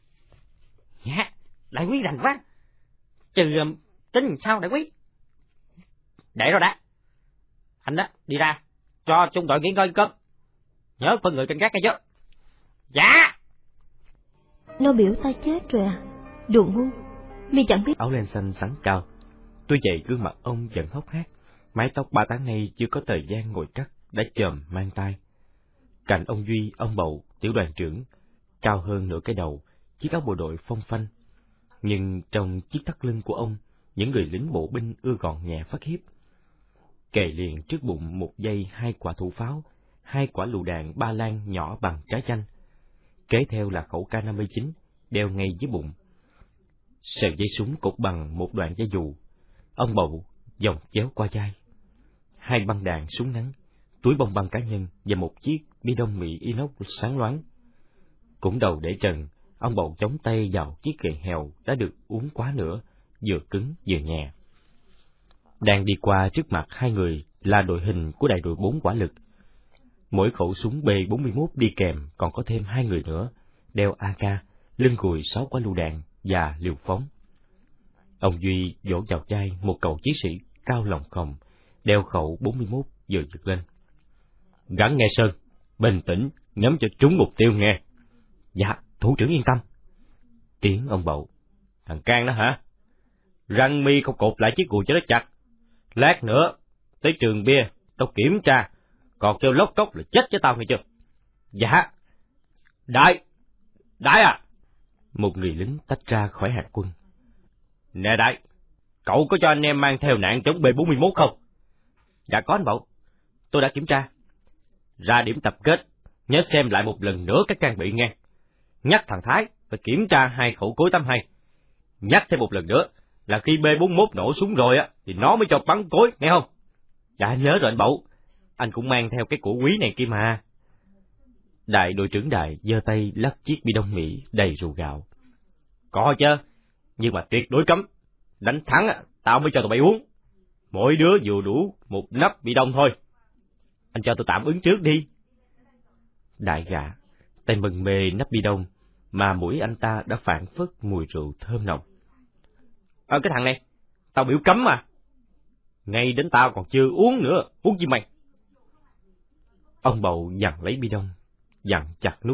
Dạ, đại quý rành quá. Trừ tính sao đại quý? Để rồi đã. Anh đó, đi ra, cho trung đội nghỉ ngơi cơn. Nhớ phân người canh gác nghe chứ. Dạ. Nó biểu ta chết rồi à? Đồ ngu, mi chẳng biết. Áo len xanh sắn cao. Tuy vậy gương mặt ông vẫn hốc hác, mái tóc 3 tháng nay chưa có thời gian ngồi cắt đã chòm mang tai. Cạnh ông Duy, ông Bầu, tiểu đoàn trưởng, cao hơn nửa cái đầu, chiếc áo bộ đội phong phanh. Nhưng trong chiếc thắt lưng của ông, những người lính bộ binh ưa gọn nhẹ phát hiếp. Kề liền trước bụng một dây 2 quả thủ pháo, 2 quả lựu đạn ba lan nhỏ bằng trái chanh. Kế theo là khẩu K59, đeo ngay dưới bụng. Sợi dây súng cột bằng một đoạn dây dù. Ông Bầu vòng chéo qua vai. 2 băng đạn súng ngắn, túi bông băng cá nhân và một chiếc bi đông Mỹ inox sáng loáng. Cũng đầu để trần, ông Bầu chống tay vào chiếc gậy hèo đã được uống quá nữa, vừa cứng vừa nhẹ. Đang đi qua trước mặt 2 người là đội hình của đại đội 4 hỏa lực. Mỗi khẩu súng B41 đi kèm còn có thêm 2 người nữa, đeo AK, lưng gùi 6 quả lựu đạn và liều phóng. Ông Duy vỗ vào vai một cậu chiến sĩ cao lòng khòng, đeo khẩu 41 vừa giật lên. Gắng nghe Sơn, bình tĩnh, nhắm cho trúng mục tiêu nghe. Dạ, thủ trưởng yên tâm. Tiếng ông Bậu. Thằng Can đó hả? Răng mi không cột lại chiếc gùi cho nó chặt. Lát nữa, tới trường bia, tao kiểm tra, còn kêu lóc cốc là chết với tao nghe chưa? Dạ. Đại à! Một người lính tách ra khỏi hàng quân. Nè Đại, cậu có cho anh em mang theo nạn chống B41 không? Dạ có anh Bậu, tôi đã kiểm tra. Ra điểm tập kết, nhớ xem lại một lần nữa các trang bị nghe. Nhắc thằng Thái phải kiểm tra 2 khẩu cối 82. Nhắc thêm một lần nữa là khi B41 nổ súng rồi á thì nó mới cho bắn cối, nghe không? Dạ nhớ rồi anh Bậu, anh cũng mang theo cái của quý này kia mà. Đại đội trưởng Đại giơ tay lắc chiếc bi đông Mỹ đầy rượu gạo. Có chứ, nhưng mà tuyệt đối cấm. Đánh thắng á, tao mới cho tụi bay uống. Mỗi đứa vừa đủ một nắp bi đông thôi. Anh cho tôi tạm ứng trước đi. Đại gã, tay mừng mê nắp bi đông, mà mũi anh ta đã phảng phất mùi rượu thơm nồng. Cái thằng này, tao biểu cấm mà. Ngay đến tao còn chưa uống nữa, uống chi mày. Ông Bậu giằng lấy bi đông, dặn chặt nút.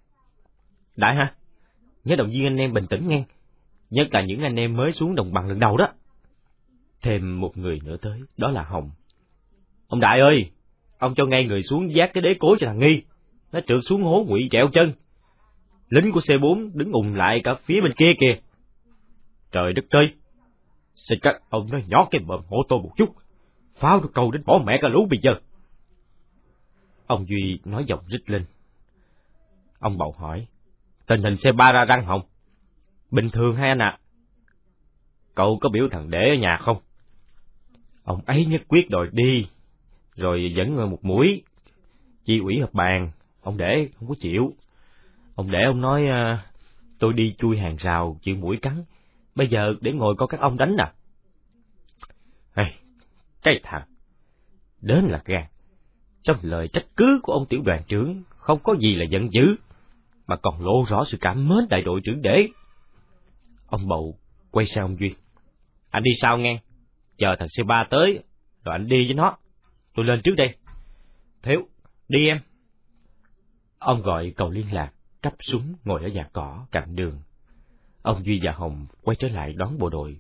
Đại hả? Nhớ động viên anh em bình tĩnh nghe, nhất là những anh em mới xuống đồng bằng lần đầu đó. Thêm một người nữa tới, đó là Hồng. Ông Đại ơi, ông cho ngay người xuống vác cái đế cối cho thằng Nghi, nó trượt xuống hố Ngụy trẹo chân. Lính của C4 đứng ùn lại cả phía bên kia kìa. Trời đất ơi, xin các ông nói nhỏ cái bợm hộ tôi một chút, pháo được câu đến bỏ mẹ cả lũ bây giờ. Ông Duy nói giọng rít lên. Ông Bậu hỏi, tình hình C3 ra răng Hồng? Bình thường hay anh ạ? Cậu có biểu thằng Để ở nhà không? Ông ấy nhất quyết đòi đi, rồi dẫn một mũi. Chi ủy họp bàn, ông Để không có chịu. Ông Để ông nói, tôi đi chui hàng rào, chịu mũi cắn, bây giờ để ngồi coi các ông đánh à? Cái thằng, đến là gan. Trong lời trách cứ của ông tiểu đoàn trưởng không có gì là giận dữ, mà còn lộ rõ sự cảm mến đại đội trưởng Để. Ông Bậu quay sang ông Duy. Anh đi sau nghe, chờ thằng C3 tới, rồi anh đi với nó. Tôi lên trước đây. Thiếu, đi em. Ông gọi cầu liên lạc, cắp súng ngồi ở nhà cỏ cạnh đường. Ông Duy và Hồng quay trở lại đón bộ đội.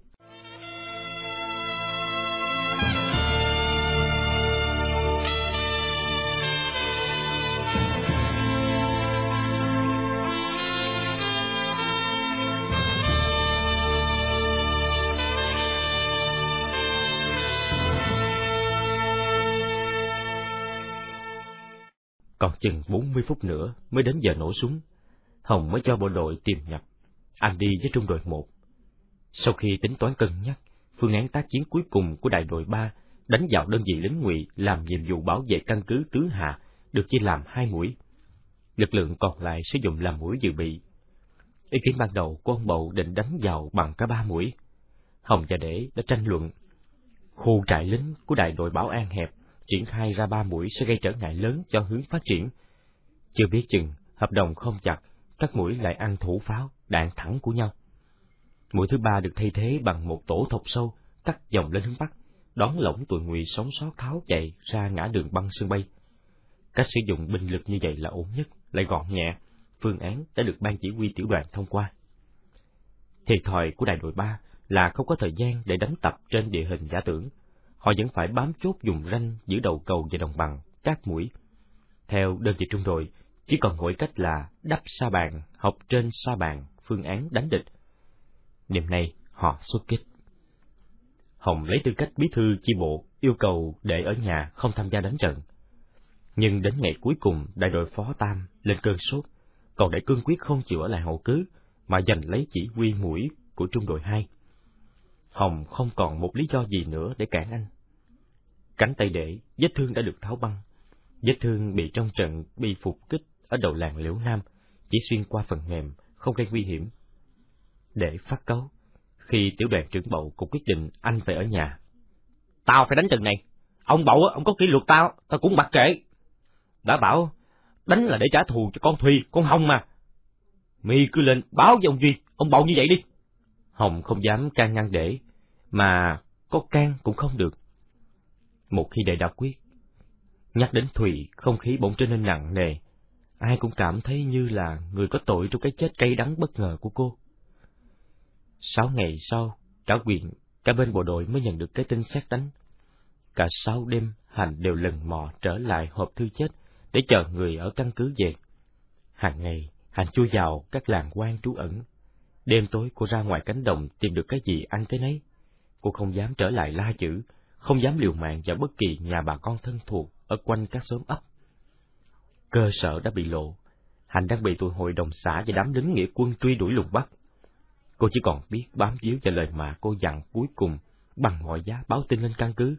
Còn chừng 40 phút nữa mới đến giờ nổ súng, Hồng mới cho bộ đội tìm nhập. Anh đi với trung đội 1. Sau khi tính toán cân nhắc, phương án tác chiến cuối cùng của đại đội 3 đánh vào đơn vị lính Ngụy làm nhiệm vụ bảo vệ căn cứ Tứ Hạ được chia làm 2 mũi. Lực lượng còn lại sử dụng làm mũi dự bị. Ý kiến ban đầu của ông Bậu định đánh vào bằng cả 3 mũi. Hồng và Để đã tranh luận. Khu trại lính của đại đội Bảo An hẹp, triển khai ra 3 mũi sẽ gây trở ngại lớn cho hướng phát triển. Chưa biết chừng, hợp đồng không chặt, các mũi lại ăn thủ pháo, đạn thẳng của nhau. Mũi thứ 3 được thay thế bằng một tổ thọc sâu, cắt dòng lên hướng Bắc, đón lỏng tụi Ngụy sống sót tháo chạy ra ngã đường băng sân bay. Cách sử dụng binh lực như vậy là ổn nhất, lại gọn nhẹ, phương án đã được ban chỉ huy tiểu đoàn thông qua. Thiệt thòi của đại đội 3 là không có thời gian để đánh tập trên địa hình giả tưởng. Họ vẫn phải bám chốt vùng ranh giữa đầu cầu và đồng bằng, các mũi. Theo đơn vị trung đội, chỉ còn mỗi cách là đắp sa bàn, học trên sa bàn, phương án đánh địch. Đêm nay, họ xuất kích. Hồng lấy tư cách bí thư chi bộ, yêu cầu Để ở nhà không tham gia đánh trận. Nhưng đến ngày cuối cùng, đại đội phó Tam lên cơn sốt, còn Để cương quyết không chịu ở lại hậu cứ, mà giành lấy chỉ huy mũi của trung đội 2. Hồng không còn một lý do gì nữa để cản anh. Cánh tay Để, vết thương đã được tháo băng. Vết thương bị trong trận bị phục kích ở đầu làng Liễu Nam, chỉ xuyên qua phần mềm, không gây nguy hiểm. Để phát cáu, khi tiểu đoàn trưởng Bậu cũng quyết định anh phải ở nhà. Tao phải đánh trận này. Ông Bậu, ông có kỷ luật tao cũng mặc kệ. Đã bảo, đánh là để trả thù cho con Thùy, con Hồng mà. Mi cứ lên báo với ông Duy, ông Bậu như vậy đi. Hồng không dám can ngăn để, mà có can cũng không được. Một khi đệ đã quyết, nhắc đến Thùy, không khí bỗng trở nên nặng nề. Ai cũng cảm thấy như là người có tội trong cái chết cay đắng bất ngờ của cô. 6 ngày sau, cả huyện, cả bên bộ đội mới nhận được cái tin sét đánh. Cả 6 đêm, Hành đều lần mò trở lại hộp thư chết để chờ người ở căn cứ về. Hàng ngày, Hành chui vào các làng quan trú ẩn. Đêm tối cô ra ngoài cánh đồng tìm được cái gì ăn cái nấy. Cô không dám trở lại la chữ, không dám liều mạng vào bất kỳ nhà bà con thân thuộc ở quanh các xóm ấp. Cơ sở đã bị lộ, Hành đang bị tụi hội đồng xã và đám lính nghĩa quân truy đuổi lùng bắt. Cô chỉ còn biết bám víu vào lời mà cô dặn cuối cùng, bằng mọi giá báo tin lên căn cứ.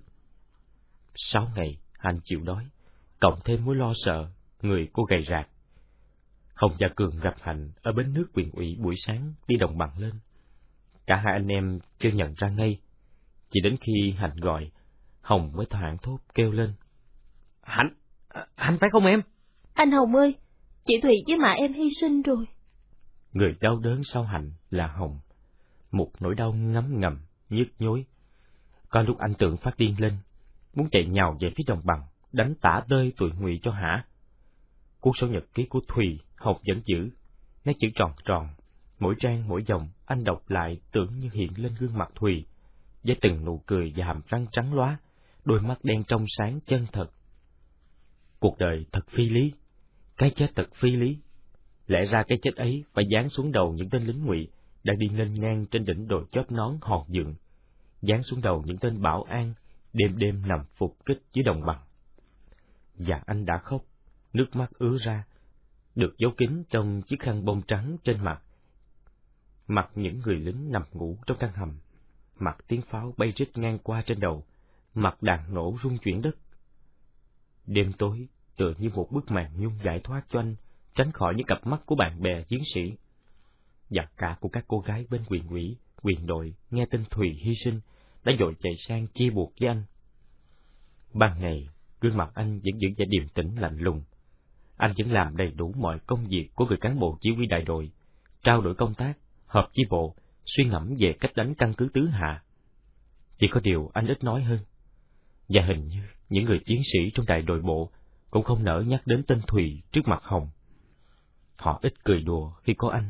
6 ngày, Hành chịu đói, cộng thêm mối lo sợ, người cô gầy rạc. Hồng và Cường gặp Hành ở bến nước huyện ủy buổi sáng đi đồng bằng lên. Cả hai anh em chưa nhận ra ngay, chỉ đến khi Hành gọi, Hồng mới thoảng thốt kêu lên. Hành phải không em? Anh Hồng ơi, chị Thùy với mẹ em hy sinh rồi. Người đau đớn sau Hành là Hồng, một nỗi đau ngấm ngầm, nhức nhối. Có lúc anh Tượng phát điên lên, muốn chạy nhào về phía đồng bằng, đánh tả tơi tụi Ngụy cho hả. Cuốn sổ nhật ký của Thùy, Hồng vẫn giữ, nét chữ tròn tròn, mỗi trang mỗi dòng anh đọc lại tưởng như hiện lên gương mặt Thùy, với từng nụ cười và hàm răng trắng lóa, đôi mắt đen trong sáng chân thật. Cuộc đời thật phi lý, cái chết thật phi lý. Lẽ ra cái chết ấy phải giáng xuống đầu những tên lính Ngụy đang đi nghênh ngang trên đỉnh đồi chóp nón hòn dượng, giáng xuống đầu những tên bảo an đêm đêm nằm phục kích dưới đồng bằng. Và anh đã khóc, nước mắt ứa ra, được giấu kín trong chiếc khăn bông trắng trên mặt. Mặt những người lính nằm ngủ trong căn hầm, mặt tiếng pháo bay rít ngang qua trên đầu, mặt đạn nổ rung chuyển đất. Đêm tối tựa như một bức màn nhung giải thoát cho anh tránh khỏi những cặp mắt của bạn bè chiến sĩ, và cả của các cô gái bên huyện ủy, huyện đội nghe tin Thùy hy sinh đã vội chạy sang chia buộc với anh. Ban ngày, gương mặt anh vẫn giữ vẻ điềm tĩnh lạnh lùng. Anh vẫn làm đầy đủ mọi công việc của người cán bộ chỉ huy đại đội, trao đổi công tác, họp chi bộ, suy ngẫm về cách đánh căn cứ Tứ Hạ. Chỉ có điều anh ít nói hơn, và hình như những người chiến sĩ trong đại đội bộ cũng không nỡ nhắc đến tên Thùy trước mặt Hồng. Họ ít cười đùa khi có anh.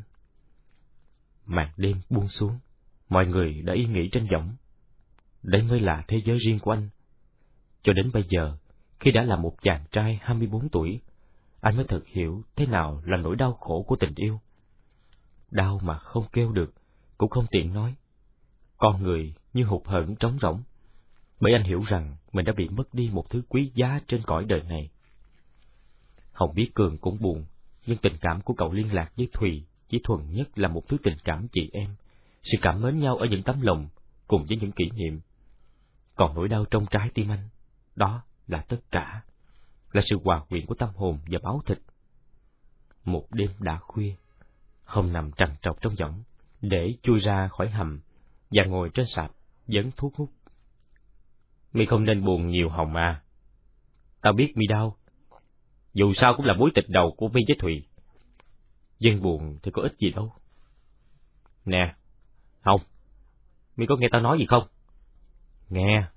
Màn đêm buông xuống, mọi người đã yên nghỉ trên võng. Đây mới là thế giới riêng của anh. Cho đến bây giờ, khi đã là một chàng trai 24 tuổi, anh mới thực hiểu thế nào là nỗi đau khổ của tình yêu. Đau mà không kêu được, cũng không tiện nói. Con người như hụt hẫng trống rỗng, bởi anh hiểu rằng mình đã bị mất đi một thứ quý giá trên cõi đời này. Hồng biết Cường cũng buồn, nhưng tình cảm của cậu liên lạc với Thùy chỉ thuần nhất là một thứ tình cảm chị em, sự cảm mến nhau ở những tấm lòng cùng với những kỷ niệm. Còn nỗi đau trong trái tim anh, đó là tất cả, là sự hòa quyện của tâm hồn và máu thịt. Một đêm đã khuya, Hồng nằm trằn trọc trong võng, để chui ra khỏi hầm và ngồi trên sạp vấn thuốc hút. Mi không nên buồn nhiều Hồng à. Tao biết mi đau, dù sao cũng là mối tình đầu của mi với Thùy. Dân buồn thì có ích gì đâu. Nè, Hồng, mi có nghe tao nói gì không? Nghe.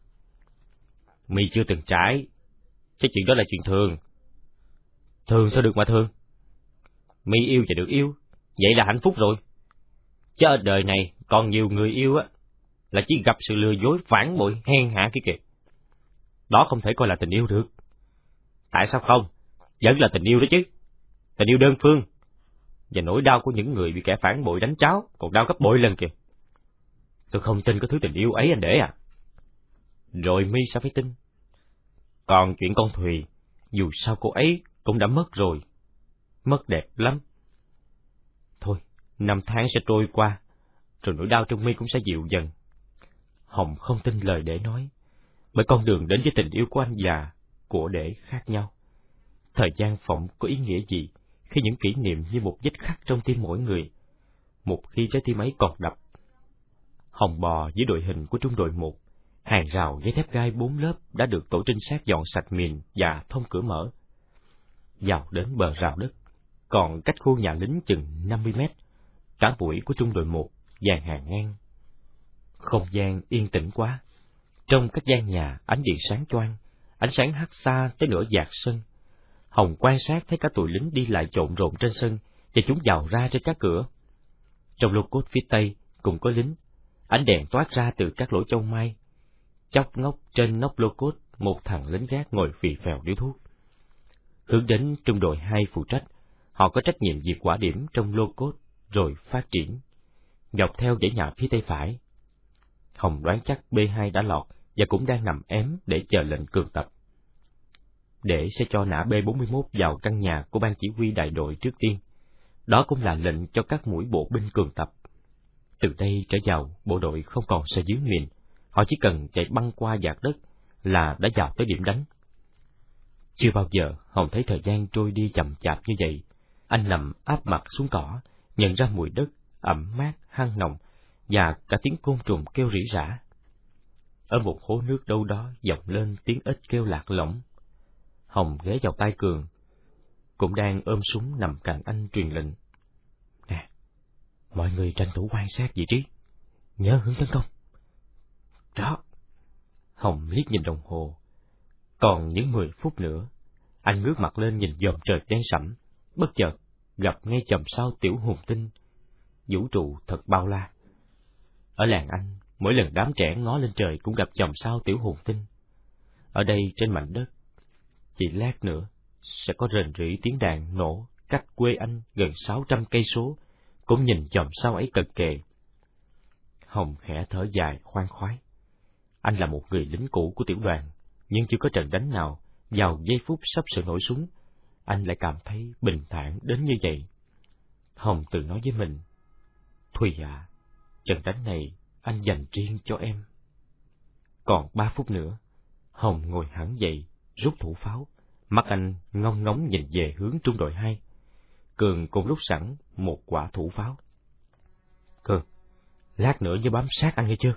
Mi chưa từng trải, cái chuyện đó là chuyện thường. Thường sao được mà thường? Mi yêu và được yêu, vậy là hạnh phúc rồi. Chứ ở đời này còn nhiều người yêu á, là chỉ gặp sự lừa dối phản bội hèn hạ kia kìa. Đó không thể coi là tình yêu được. Tại sao không? Vẫn là tình yêu đó chứ. Tình yêu đơn phương. Và nỗi đau của những người bị kẻ phản bội đánh cháo còn đau gấp bội lần kìa. Tôi không tin có thứ tình yêu ấy anh để à. Rồi mi sao phải tin? Còn chuyện con Thùy, dù sao cô ấy cũng đã mất rồi. Mất đẹp lắm. Thôi, 5 tháng sẽ trôi qua, rồi nỗi đau trong mi cũng sẽ dịu dần. Hồng không tin lời để nói, bởi con đường đến với tình yêu của anh và của để khác nhau. Thời gian phỏng có ý nghĩa gì khi những kỷ niệm như một vết khắc trong tim mỗi người, một khi trái tim ấy còn đập. Hồng bò dưới đội hình của trung đội 1, hàng rào giấy thép gai 4 lớp đã được tổ trinh sát dọn sạch mìn và thông cửa mở. Vào đến bờ rào đất, còn cách khu nhà lính chừng 50 mét, cả buổi của trung đội 1 dàn hàng ngang. Không gian yên tĩnh quá. Trong các gian nhà, ánh điện sáng choang, ánh sáng hắt xa tới nửa dạt sân. Hồng quan sát thấy cả tụi lính đi lại trộn rộn trên sân, và chúng vào ra trên các cửa. Trong lô cốt phía tây cũng có lính, ánh đèn toát ra từ các lỗ châu mai. Chốc ngóc trên nóc lô cốt, một thằng lính gác ngồi phì phèo điếu thuốc. Hướng đến trung đội 2 phụ trách, họ có trách nhiệm diệt quả điểm trong lô cốt, rồi phát triển. Dọc theo dãy nhà phía tây phải. Hồng đoán chắc B2 đã lọt và cũng đang nằm ém để chờ lệnh cường tập. Để sẽ cho nã B41 vào căn nhà của ban chỉ huy đại đội trước tiên. Đó cũng là lệnh cho các mũi bộ binh cường tập. Từ đây trở vào, bộ đội không còn sợ dưới mìn, họ chỉ cần chạy băng qua dạt đất là đã vào tới điểm đánh. Chưa bao giờ Hồng thấy thời gian trôi đi chậm chạp như vậy. Anh nằm áp mặt xuống cỏ, nhận ra mùi đất ẩm mát, hăng nồng, và cả tiếng côn trùng kêu rỉ rả. Ở một hố nước đâu đó vọng lên tiếng ếch kêu lạc lõng. Hồng ghé vào tai Cường, cũng đang ôm súng nằm cạnh anh truyền lệnh. Nè, mọi người tranh thủ quan sát vị trí, nhớ hướng tấn công. Đó. Hồng liếc nhìn đồng hồ. Còn những 10 phút nữa. Anh ngước mặt lên nhìn dòm trời đen sẫm, bất chợt gặp ngay chòm sao tiểu hùng tinh. Vũ trụ thật bao la. Ở làng anh, mỗi lần đám trẻ ngó lên trời cũng gặp chòm sao tiểu hùng tinh. Ở đây trên mảnh đất, chỉ lát nữa sẽ có rền rĩ tiếng đàn nổ cách quê anh gần 600 cây số, cũng nhìn chòm sao ấy cận kề. Hồng khẽ thở dài khoan khoái. Anh là một người lính cũ của tiểu đoàn, nhưng chưa có trận đánh nào vào giây phút sắp sửa nổ súng, anh lại cảm thấy bình thản đến như vậy. Hồng tự nói với mình, Thùy ạ, trận đánh này anh dành riêng cho em. Còn 3 phút nữa, Hồng ngồi hẳn dậy, rút thủ pháo, mắt anh ngông ngóng nhìn về hướng trung đội 2. Cường cũng rút sẵn một quả thủ pháo. Cường, lát nữa nhớ bám sát anh nghe chưa?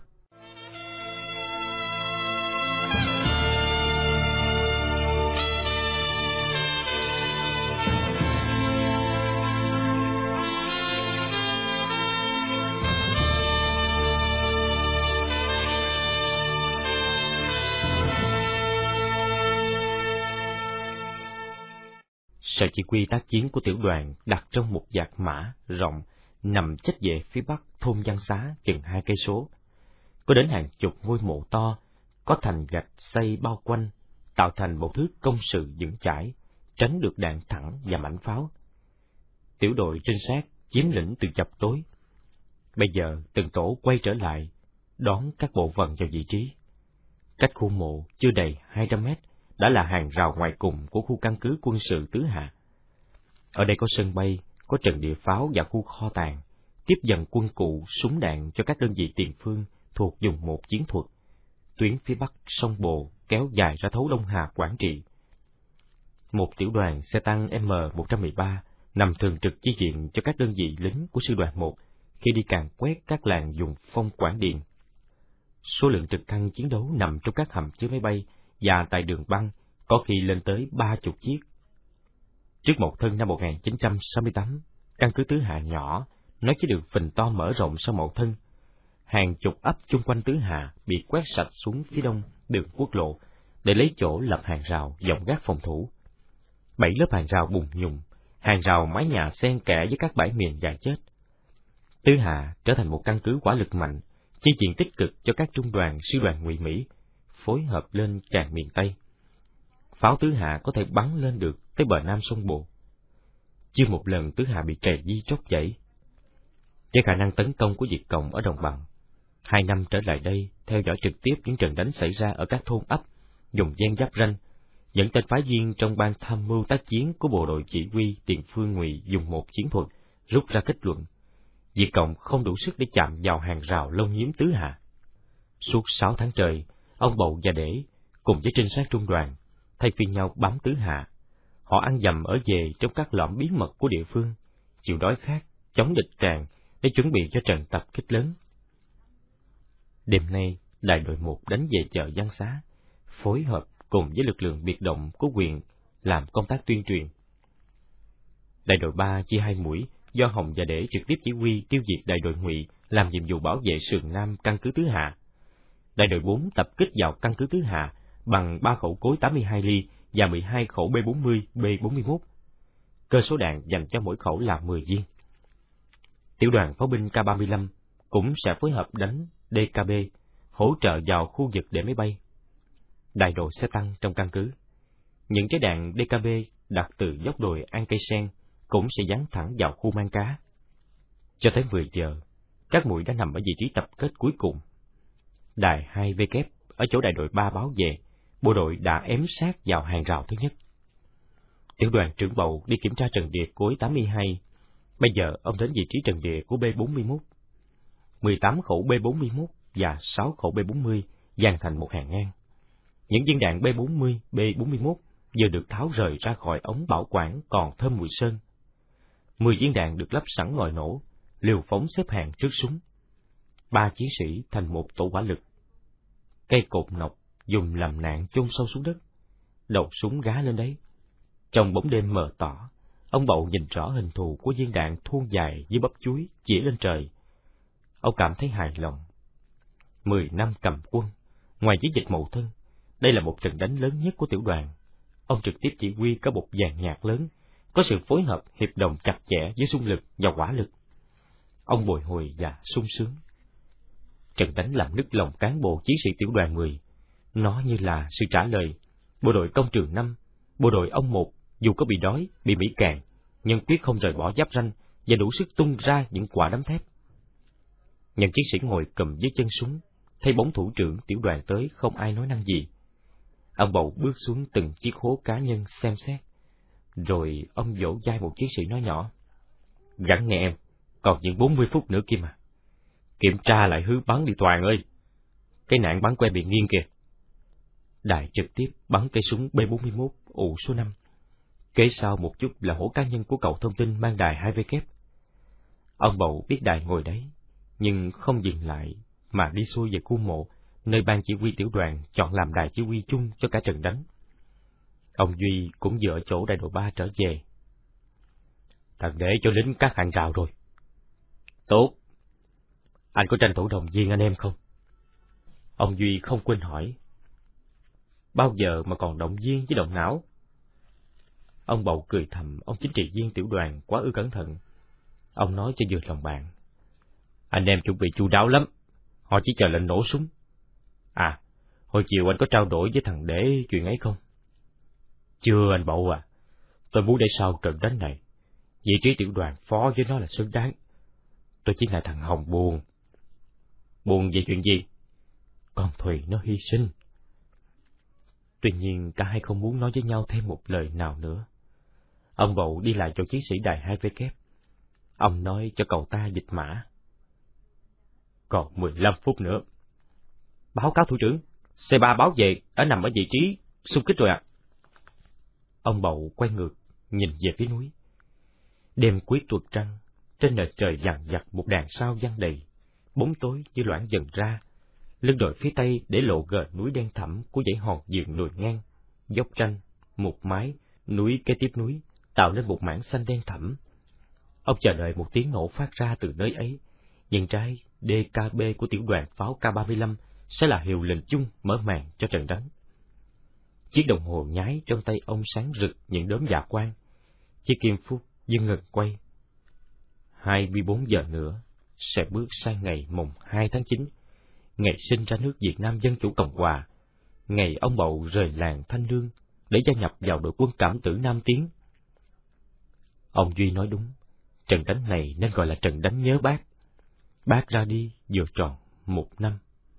Sở chỉ huy tác chiến của tiểu đoàn đặt trong một dạt mã rộng nằm chếch về phía bắc thôn Văn Xá chừng 2 cây số. Có đến hàng chục ngôi mộ to, có thành gạch xây bao quanh, tạo thành một thứ công sự vững chãi, tránh được đạn thẳng và mảnh pháo. Tiểu đội trinh sát chiếm lĩnh từ chập tối. Bây giờ từng tổ quay trở lại, đón các bộ phận vào vị trí. Cách khu mộ chưa đầy 200 mét đã là hàng rào ngoài cùng của khu căn cứ quân sự Tứ Hạ. Ở đây có sân bay, có trận địa pháo và khu kho tàng, tiếp dần quân cụ, súng đạn cho các đơn vị tiền phương thuộc vùng 1 chiến thuật. Tuyến phía bắc sông Bồ kéo dài ra thấu Đông Hà, Quảng Trị. Một tiểu đoàn xe tăng M113 nằm thường trực chi viện cho các đơn vị lính của sư đoàn 1 khi đi càn quét các làng vùng Phong Quảng Điền. Số lượng trực thăng chiến đấu nằm trong các hầm chứa máy bay và tại đường băng có khi lên tới 30 chiếc. Trước Mậu Thân năm 1968, căn cứ Tứ Hạ nhỏ, nó chỉ được phình to mở rộng sau Mậu Thân. Hàng chục ấp chung quanh Tứ Hạ bị quét sạch xuống phía đông đường quốc lộ để lấy chỗ lập hàng rào dòng gác phòng thủ. 7 lớp hàng rào bùng nhùng, hàng rào mái nhà xen kẽ với các bãi miền dài chết. Tứ Hạ trở thành một căn cứ hỏa lực mạnh, chi viện tích cực cho các trung đoàn sư đoàn Ngụy Mỹ phối hợp lên tràn miền Tây. Pháo Tứ Hạ có thể bắn lên được tới bờ nam sông Bồ. Chưa một lần Tứ Hạ bị kè di tróc chảy. Với khả năng tấn công của Việt Cộng ở đồng bằng, 2 năm trở lại đây theo dõi trực tiếp những trận đánh xảy ra ở các thôn ấp, vùng ven giáp ranh, những tên phái viên trong ban tham mưu tác chiến của bộ đội chỉ huy tiền phương Ngụy vùng 1 chiến thuật rút ra kết luận: Việt Cộng không đủ sức để chạm vào hàng rào lông nhiễm Tứ Hạ. Suốt 6 tháng trời, ông Bầu và Để cùng với trinh sát trung đoàn thay phiên nhau bám Tứ Hạ. Họ ăn dầm ở về trong các lõm bí mật của địa phương, chịu đói khát, chống địch tràn để chuẩn bị cho trận tập kích lớn. Đêm nay, đại đội 1 đánh về chợ Văn Xá, phối hợp cùng với lực lượng biệt động của huyện làm công tác tuyên truyền. Đại đội 3 chia 2 mũi do Hồng và Để trực tiếp chỉ huy tiêu diệt đại đội Ngụy làm nhiệm vụ bảo vệ sườn nam căn cứ Tứ Hạ. Đại đội 4 tập kích vào căn cứ Tứ Hạ bằng 3 khẩu cối 82 ly và 12 khẩu B40, B41. Cơ số đạn dành cho mỗi khẩu là 10 viên. Tiểu đoàn pháo binh K-35 cũng sẽ phối hợp đánh DKB, hỗ trợ vào khu vực để máy bay. Đại độ xe tăng trong căn cứ. Những trái đạn DKB đặt từ dốc đồi An Cây Sen cũng sẽ giáng thẳng vào khu mang cá. Cho tới 10 giờ, các mũi đã nằm ở vị trí tập kết cuối cùng. Đài 2W ở chỗ đại đội 3 báo về, bộ đội đã ém sát vào hàng rào thứ nhất. Tiểu đoàn trưởng Bậu đi kiểm tra trần địa cối 82. Bây giờ ông đến vị trí trần địa của B41. 18 khẩu B41 và 6 khẩu B40 dàn thành một hàng ngang. Những viên đạn B40, B41 vừa được tháo rời ra khỏi ống bảo quản còn thơm mùi sơn. 10 viên đạn được lắp sẵn ngòi nổ, liều phóng xếp hàng trước súng. 3 chiến sĩ thành một tổ hỏa lực. Cây cột nọc dùng làm nạn chôn sâu xuống đất. Đầu súng gá lên đấy. Trong bóng đêm mờ tỏ, ông Bậu nhìn rõ hình thù của viên đạn thuôn dài với bắp chuối chỉ lên trời. Ông cảm thấy hài lòng. 10 năm cầm quân, ngoài chiến dịch Mậu Thân, đây là một trận đánh lớn nhất của tiểu đoàn. Ông trực tiếp chỉ huy cả một dàn nhạc lớn, có sự phối hợp hiệp đồng chặt chẽ với xung lực và hỏa lực. Ông bồi hồi và sung sướng. Trận đánh làm nức lòng cán bộ chiến sĩ tiểu đoàn 10. Nó như là sự trả lời. Bộ đội Công Trường 5, bộ đội ông 1, dù có bị đói, bị Mỹ càn, nhưng quyết không rời bỏ giáp ranh và đủ sức tung ra những quả đấm thép. Những chiến sĩ ngồi cùm dưới chân súng, thấy bóng thủ trưởng tiểu đoàn tới không ai nói năng gì. Ông Bậu bước xuống từng chiếc hố cá nhân xem xét, rồi ông vỗ vai một chiến sĩ nói nhỏ: "Gắng nghe em, còn những 40 phút nữa kia mà. Kiểm tra lại hứ bắn đi Toàn ơi. Cái nạn bắn của em bị nghiêng kìa." Đài trực tiếp bắn cây súng B41 ụ số 5. Kế sau một chút là hố cá nhân của cậu thông tin mang đài 2W. Ông Bậu biết Đài ngồi đấy, nhưng không dừng lại mà đi xuôi về khu mộ, nơi ban chỉ huy tiểu đoàn chọn làm đài chỉ huy chung cho cả trận đánh. Ông Duy cũng vừa ở chỗ đại đội 3 trở về. "Thằng Để cho lính cắt hàng rào rồi." "Tốt. Anh có tranh thủ động viên anh em không?" Ông Duy không quên hỏi. "Bao giờ mà còn động viên với động não?" Ông Bậu cười thầm, ông chính trị viên tiểu đoàn quá ư cẩn thận. Ông nói cho vừa lòng bạn: "Anh em chuẩn bị chu đáo lắm, họ chỉ chờ lệnh nổ súng. À, hồi chiều anh có trao đổi với thằng Để chuyện ấy không?" "Chưa anh Bậu à, tôi muốn để sau trận đánh này, vị trí tiểu đoàn phó với nó là xứng đáng. Tôi chỉ là thằng Hồng buồn." "Buồn về chuyện gì?" "Con Thùy nó hy sinh." Tuy nhiên cả hai không muốn nói với nhau thêm một lời nào nữa. Ông Bậu đi lại chỗ chiến sĩ đài 2W. Ông nói cho cậu ta dịch mã. "Còn 15 phút nữa. Báo cáo thủ trưởng, C3 báo về đã nằm ở vị trí xung kích rồi ạ." Ông Bậu quay ngược, nhìn về phía núi. Đêm cuối tuột trăng, trên nền trời dằn vặt một đàn sao giăng đầy, bóng tối như loãng dần ra. Lưng đồi phía tây để lộ gờ núi đen thẳm của dãy hòn dường nồi ngang, dốc tranh, một mái, núi kế tiếp núi, tạo nên một mảng xanh đen thẳm. Ông chờ đợi một tiếng nổ phát ra từ nơi ấy, nhưng trái DKB của tiểu đoàn pháo K-35 sẽ là hiệu lệnh chung mở màn cho trận đánh. Chiếc đồng hồ nháy trong tay ông sáng rực những đốm dạ quang. Chiếc kim phút dưng ngừng quay. 24 giờ nữa sẽ bước sang ngày mùng 2 tháng 9, ngày sinh ra nước Việt Nam Dân Chủ Cộng Hòa, ngày ông Bậu rời làng Thanh Lương để gia nhập vào đội quân Cảm Tử Nam Tiến. Ông Duy nói đúng, trận đánh này nên gọi là trận đánh nhớ Bác. Bác ra đi vừa tròn 1 năm.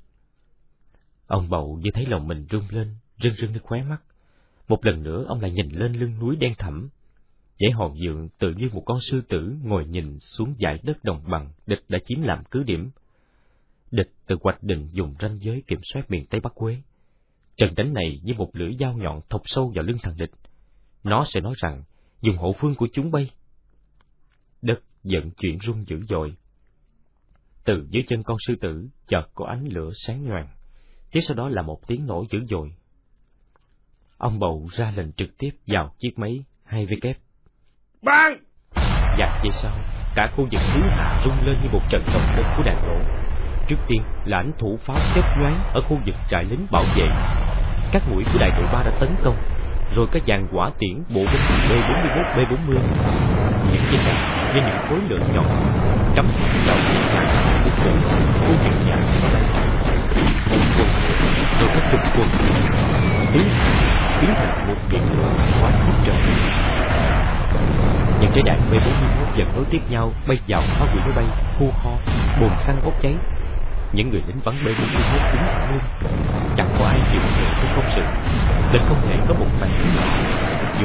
Ông Bậu như thấy lòng mình rung lên, rưng rưng nước khóe mắt. Một lần nữa ông lại nhìn lên lưng núi đen thẳm. Dãy hòn dượng tự như một con sư tử ngồi nhìn xuống dải đất đồng bằng địch đã chiếm làm cứ điểm. Địch từ hoạch định dùng ranh giới kiểm soát miền Tây Bắc Quế. Trận đánh này như một lưỡi dao nhọn thọc sâu vào lưng thằng địch. Nó sẽ nói rằng dùng hậu phương của chúng bay. Đất dần chuyển rung dữ dội. Từ dưới chân con sư tử chợt có ánh lửa sáng nhoàng. Tiếp sau đó là một tiếng nổ dữ dội. Ông Bậu ra lệnh trực tiếp vào chiếc máy 2W. "Bắn!" Giặc về sau, Cả khu vực Tứ Hà rung lên như một trận động đất của đạn nổ. Trước tiên là ánh thủ pháo chớp nhoáng ở khu vực trại lính bảo vệ. Các mũi của đại đội 3 đã tấn công, rồi các dàn hỏa tiễn bộ binh B-41, B-40. Những viên đạn như những khối lửa nhọn cắm vào khu vực nhà ở đây. Một quần rồi các chục quần biến thành một biển lửa hóa khắp trời. Những trái đạn B-41 dần nối tiếp nhau bay vào phá hủy máy bay, khu kho, bồn xăng bốc cháy. Những người lính bắn B-41 đứng thẳng luôn, chẳng có ai chịu nhẹ với công sự, nên không hề có một phản ứng nào. Dùng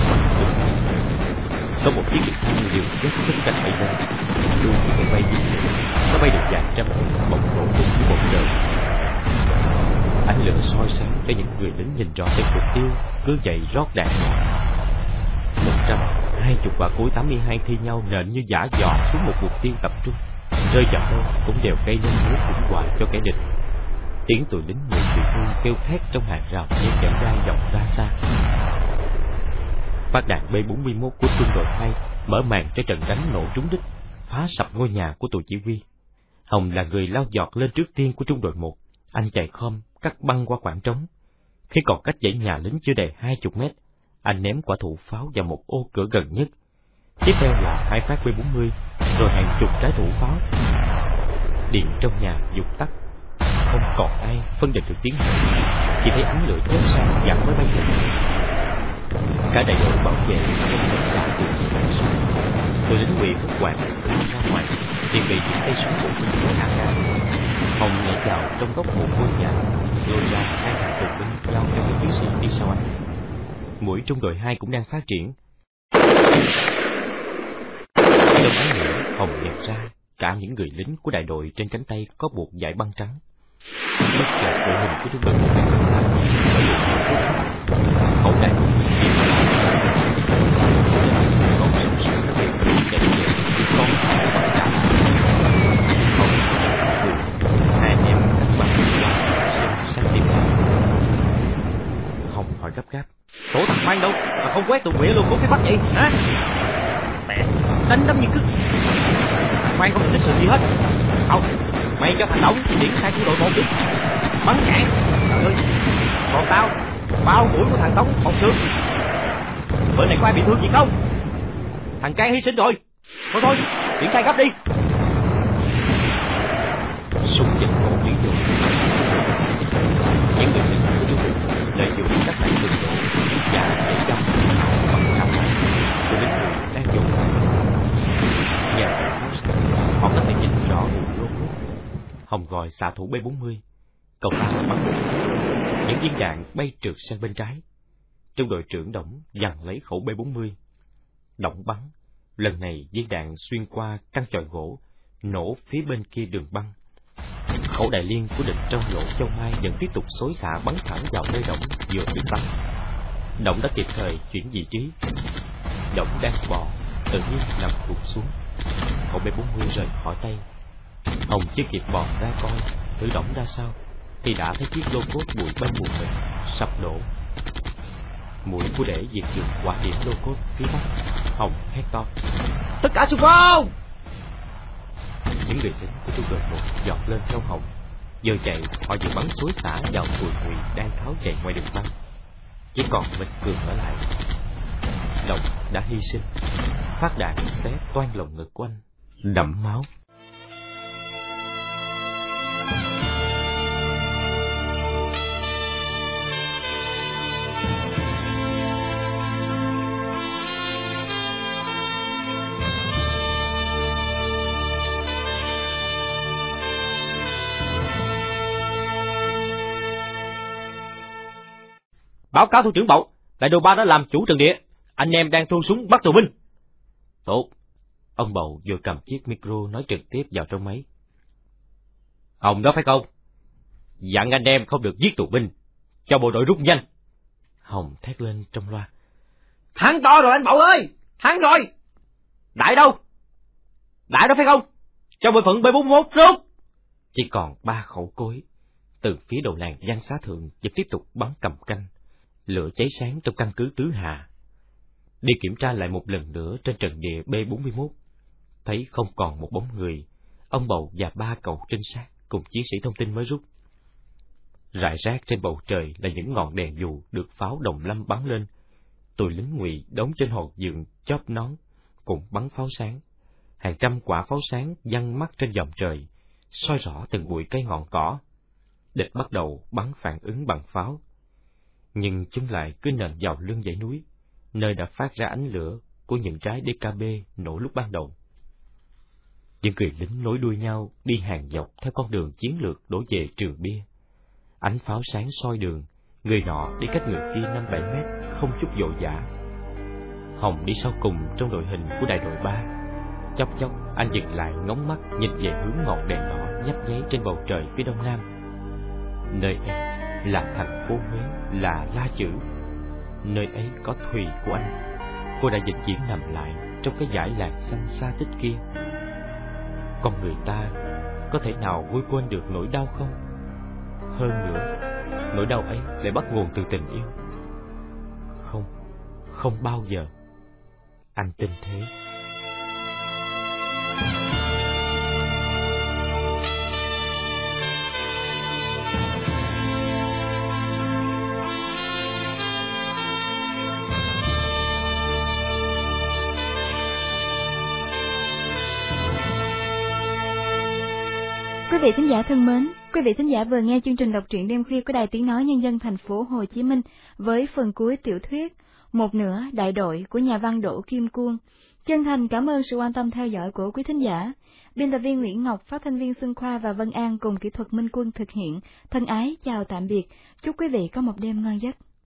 có một chiếc trực thăng liều chết tất cả bay lên, luôn khi máy bay di chuyển, nó bay được vài trăm bỗng nổ tung như một trời. Ánh lửa soi sáng cho những người lính nhìn rõ tên mục tiêu, cứ vậy rót đạn. 120 quả cối 82 thi nhau nện như giã giò xuống một mục tiêu tập trung, rơi vào đâu cũng đều gây nên mối khủng hoảng cho kẻ địch. Tiếng tụi lính người bị thương kêu thét trong hàng rào như kẻ đai vọng ra xa. Phát đạn B-41 của trung đội 2 mở màn cho trận đánh nổ trúng đích, phá sập ngôi nhà của tù chỉ huy. Hồng là người lao giọt lên trước tiên của trung đội 1. Anh chạy khom cắt băng qua khoảng trống. Khi còn cách dãy nhà lính chưa đầy 20 mét, anh ném quả thủ pháo vào một ô cửa gần nhất. Tiếp theo là 2 phát B-40, rồi hàng chục trái thủ pháo. Điện trong nhà vụt tắt, không còn ai phân định được tiếng nổ, chỉ thấy ánh lửa chớp sáng dặn máy bay lên. Cả đại đội bảo vệ không cả cùng tụi lính Ngụy Phúc Quảng lao ra ngoài, thì bị những tay súng bộ binh của AK. Hồng nhảy vào trong góc một ngôi nhà, lôi ra 2.000 tù binh lao theo những chiến sĩ đi sau anh. Mũi trung đội 2 cũng đang phát triển. Trong ánh lửa, Hồng nhận ra cả những người lính của đại đội trên cánh tay có buộc dải băng trắng. Bất chợt đội hình của trung đội 1 hậu đại con sông sông chạy về con hai anh em cắt băng sang tìm Hồng hỏi gấp gáp: "Tổ thằng Khoan đâu mà không quét tụi quỷ luôn cũng cái bắt vậy hả?" "Mẹ đánh đấm như cứ thằng Khoan không thích sự gì hết." "Không, mày cho thằng Đổng triển khai của đội 1 đi, bắn cản." "Trời ơi, còn tao bao mũi của thằng Tống một xương. Bữa này có ai bị thương gì không? Thằng Cang hy sinh rồi. Thôi, triển khai gấp đi." Súng giật cổ dữ dội. Những người lính của trung đội lợi dụng các mảnh đường đổ và để cho bằng thảm hại của lính người đang dùng. Nhờ pháo sáng, họ có thể nhìn rõ đường lô cốt. Hồng gọi xạ thủ B-40, cậu ta bắn một những viên đạn bay trượt sang bên trái. Trung đội trưởng Đổng giằng lấy khẩu B-40. Đổng bắn, lần này viên đạn xuyên qua căn chòi gỗ, nổ phía bên kia đường băng. Khẩu đại liên của địch trong lỗ châu mai vẫn tiếp tục xối xả bắn thẳng vào nơi Đổng vừa đứng bắn. Đổng đã kịp thời chuyển vị trí. Đổng đang bò, tự nhiên nằm gục xuống. Khẩu B-40 rời khỏi tay. Hồng chưa kịp bò ra coi thử Đổng ra sao, thì đã thấy chiếc lô cốt bụi bay mù mịt sập đổ. Mũi của để diệt được quả điểm lô cốt phía bắc. Hồng hét to: "Tất cả xung phong!" Những người lính của trung đội 1 giọt lên theo Hồng. Giờ chạy, họ vừa bắn xối xả vào tụi Ngụy đang tháo chạy ngoài đường băng. Chỉ còn mình Cường ở lại. Đổng đã hy sinh. Phát đạn xé toang lồng ngực của anh, đẫm máu. Báo cáo thủ trưởng bộ, đại đội 3 đã làm chủ trận địa, anh em đang thu súng bắt tù binh. Tốt. Ông Bầu vừa cầm chiếc micro nói trực tiếp vào trong máy. Hồng đó phải không? Dặn anh em không được giết tù binh, cho bộ đội rút nhanh. Hồng thét lên trong loa: "Thắng to rồi anh Bầu ơi, thắng rồi. Đại đâu? Đại đó phải không? Cho bộ phận B-41 rút." Chỉ còn 3 khẩu cối. Từ phía đầu làng Giang Xá Thượng vẫn tiếp tục bắn cầm canh. Lửa cháy sáng trong căn cứ Tứ Hà. Đi kiểm tra lại một lần nữa trên trận địa B-41. thấy không còn một bóng người, ông Bầu và 3 cậu trinh sát cùng chiến sĩ thông tin mới rút. Rải rác trên bầu trời là những ngọn đèn dù được pháo Đồng Lâm bắn lên. Tụi lính Ngụy đóng trên hòn dượng chóp nón, cùng bắn pháo sáng. Hàng trăm quả pháo sáng giăng mắt trên dòng trời, soi rõ từng bụi cây ngọn cỏ. Địch bắt đầu bắn phản ứng bằng pháo, nhưng chúng lại cứ nện vào lưng dãy núi, nơi đã phát ra ánh lửa của những trái DKB nổ lúc ban đầu. Những người lính nối đuôi nhau đi hàng dọc theo con đường chiến lược đổ về Trường Bia. Ánh pháo sáng soi đường, người nọ đi cách người kia 5-7 mét, không chút vội vã. Hồng đi sau cùng trong đội hình của đại đội 3. Chốc chốc anh dừng lại ngóng mắt nhìn về hướng ngọn đèn đỏ nhấp nháy trên bầu trời phía đông nam. Nơi ấy là thành phố Huế, là La Chữ. Nơi ấy có thùy của anh. Cô đã vĩnh viễn nằm lại trong cái dải làng xanh xa tích kia. Con người ta có thể nào nguôi quên được nỗi đau không? Hơn nữa, nỗi đau ấy lại bắt nguồn từ tình yêu. Không, không bao giờ. Anh tin thế. Quý vị thính giả thân mến, quý vị thính giả vừa nghe chương trình đọc truyện đêm khuya của Đài Tiếng nói Nhân dân thành phố Hồ Chí Minh với phần cuối tiểu thuyết Một nửa đại đội của nhà văn Đỗ Kim Cuông. Chân thành cảm ơn sự quan tâm theo dõi của quý thính giả. Biên tập viên Nguyễn Ngọc, phát thanh viên Xuân Khoa và Vân An cùng kỹ thuật Minh Quân thực hiện. Thân ái chào tạm biệt. Chúc quý vị có một đêm ngon giấc.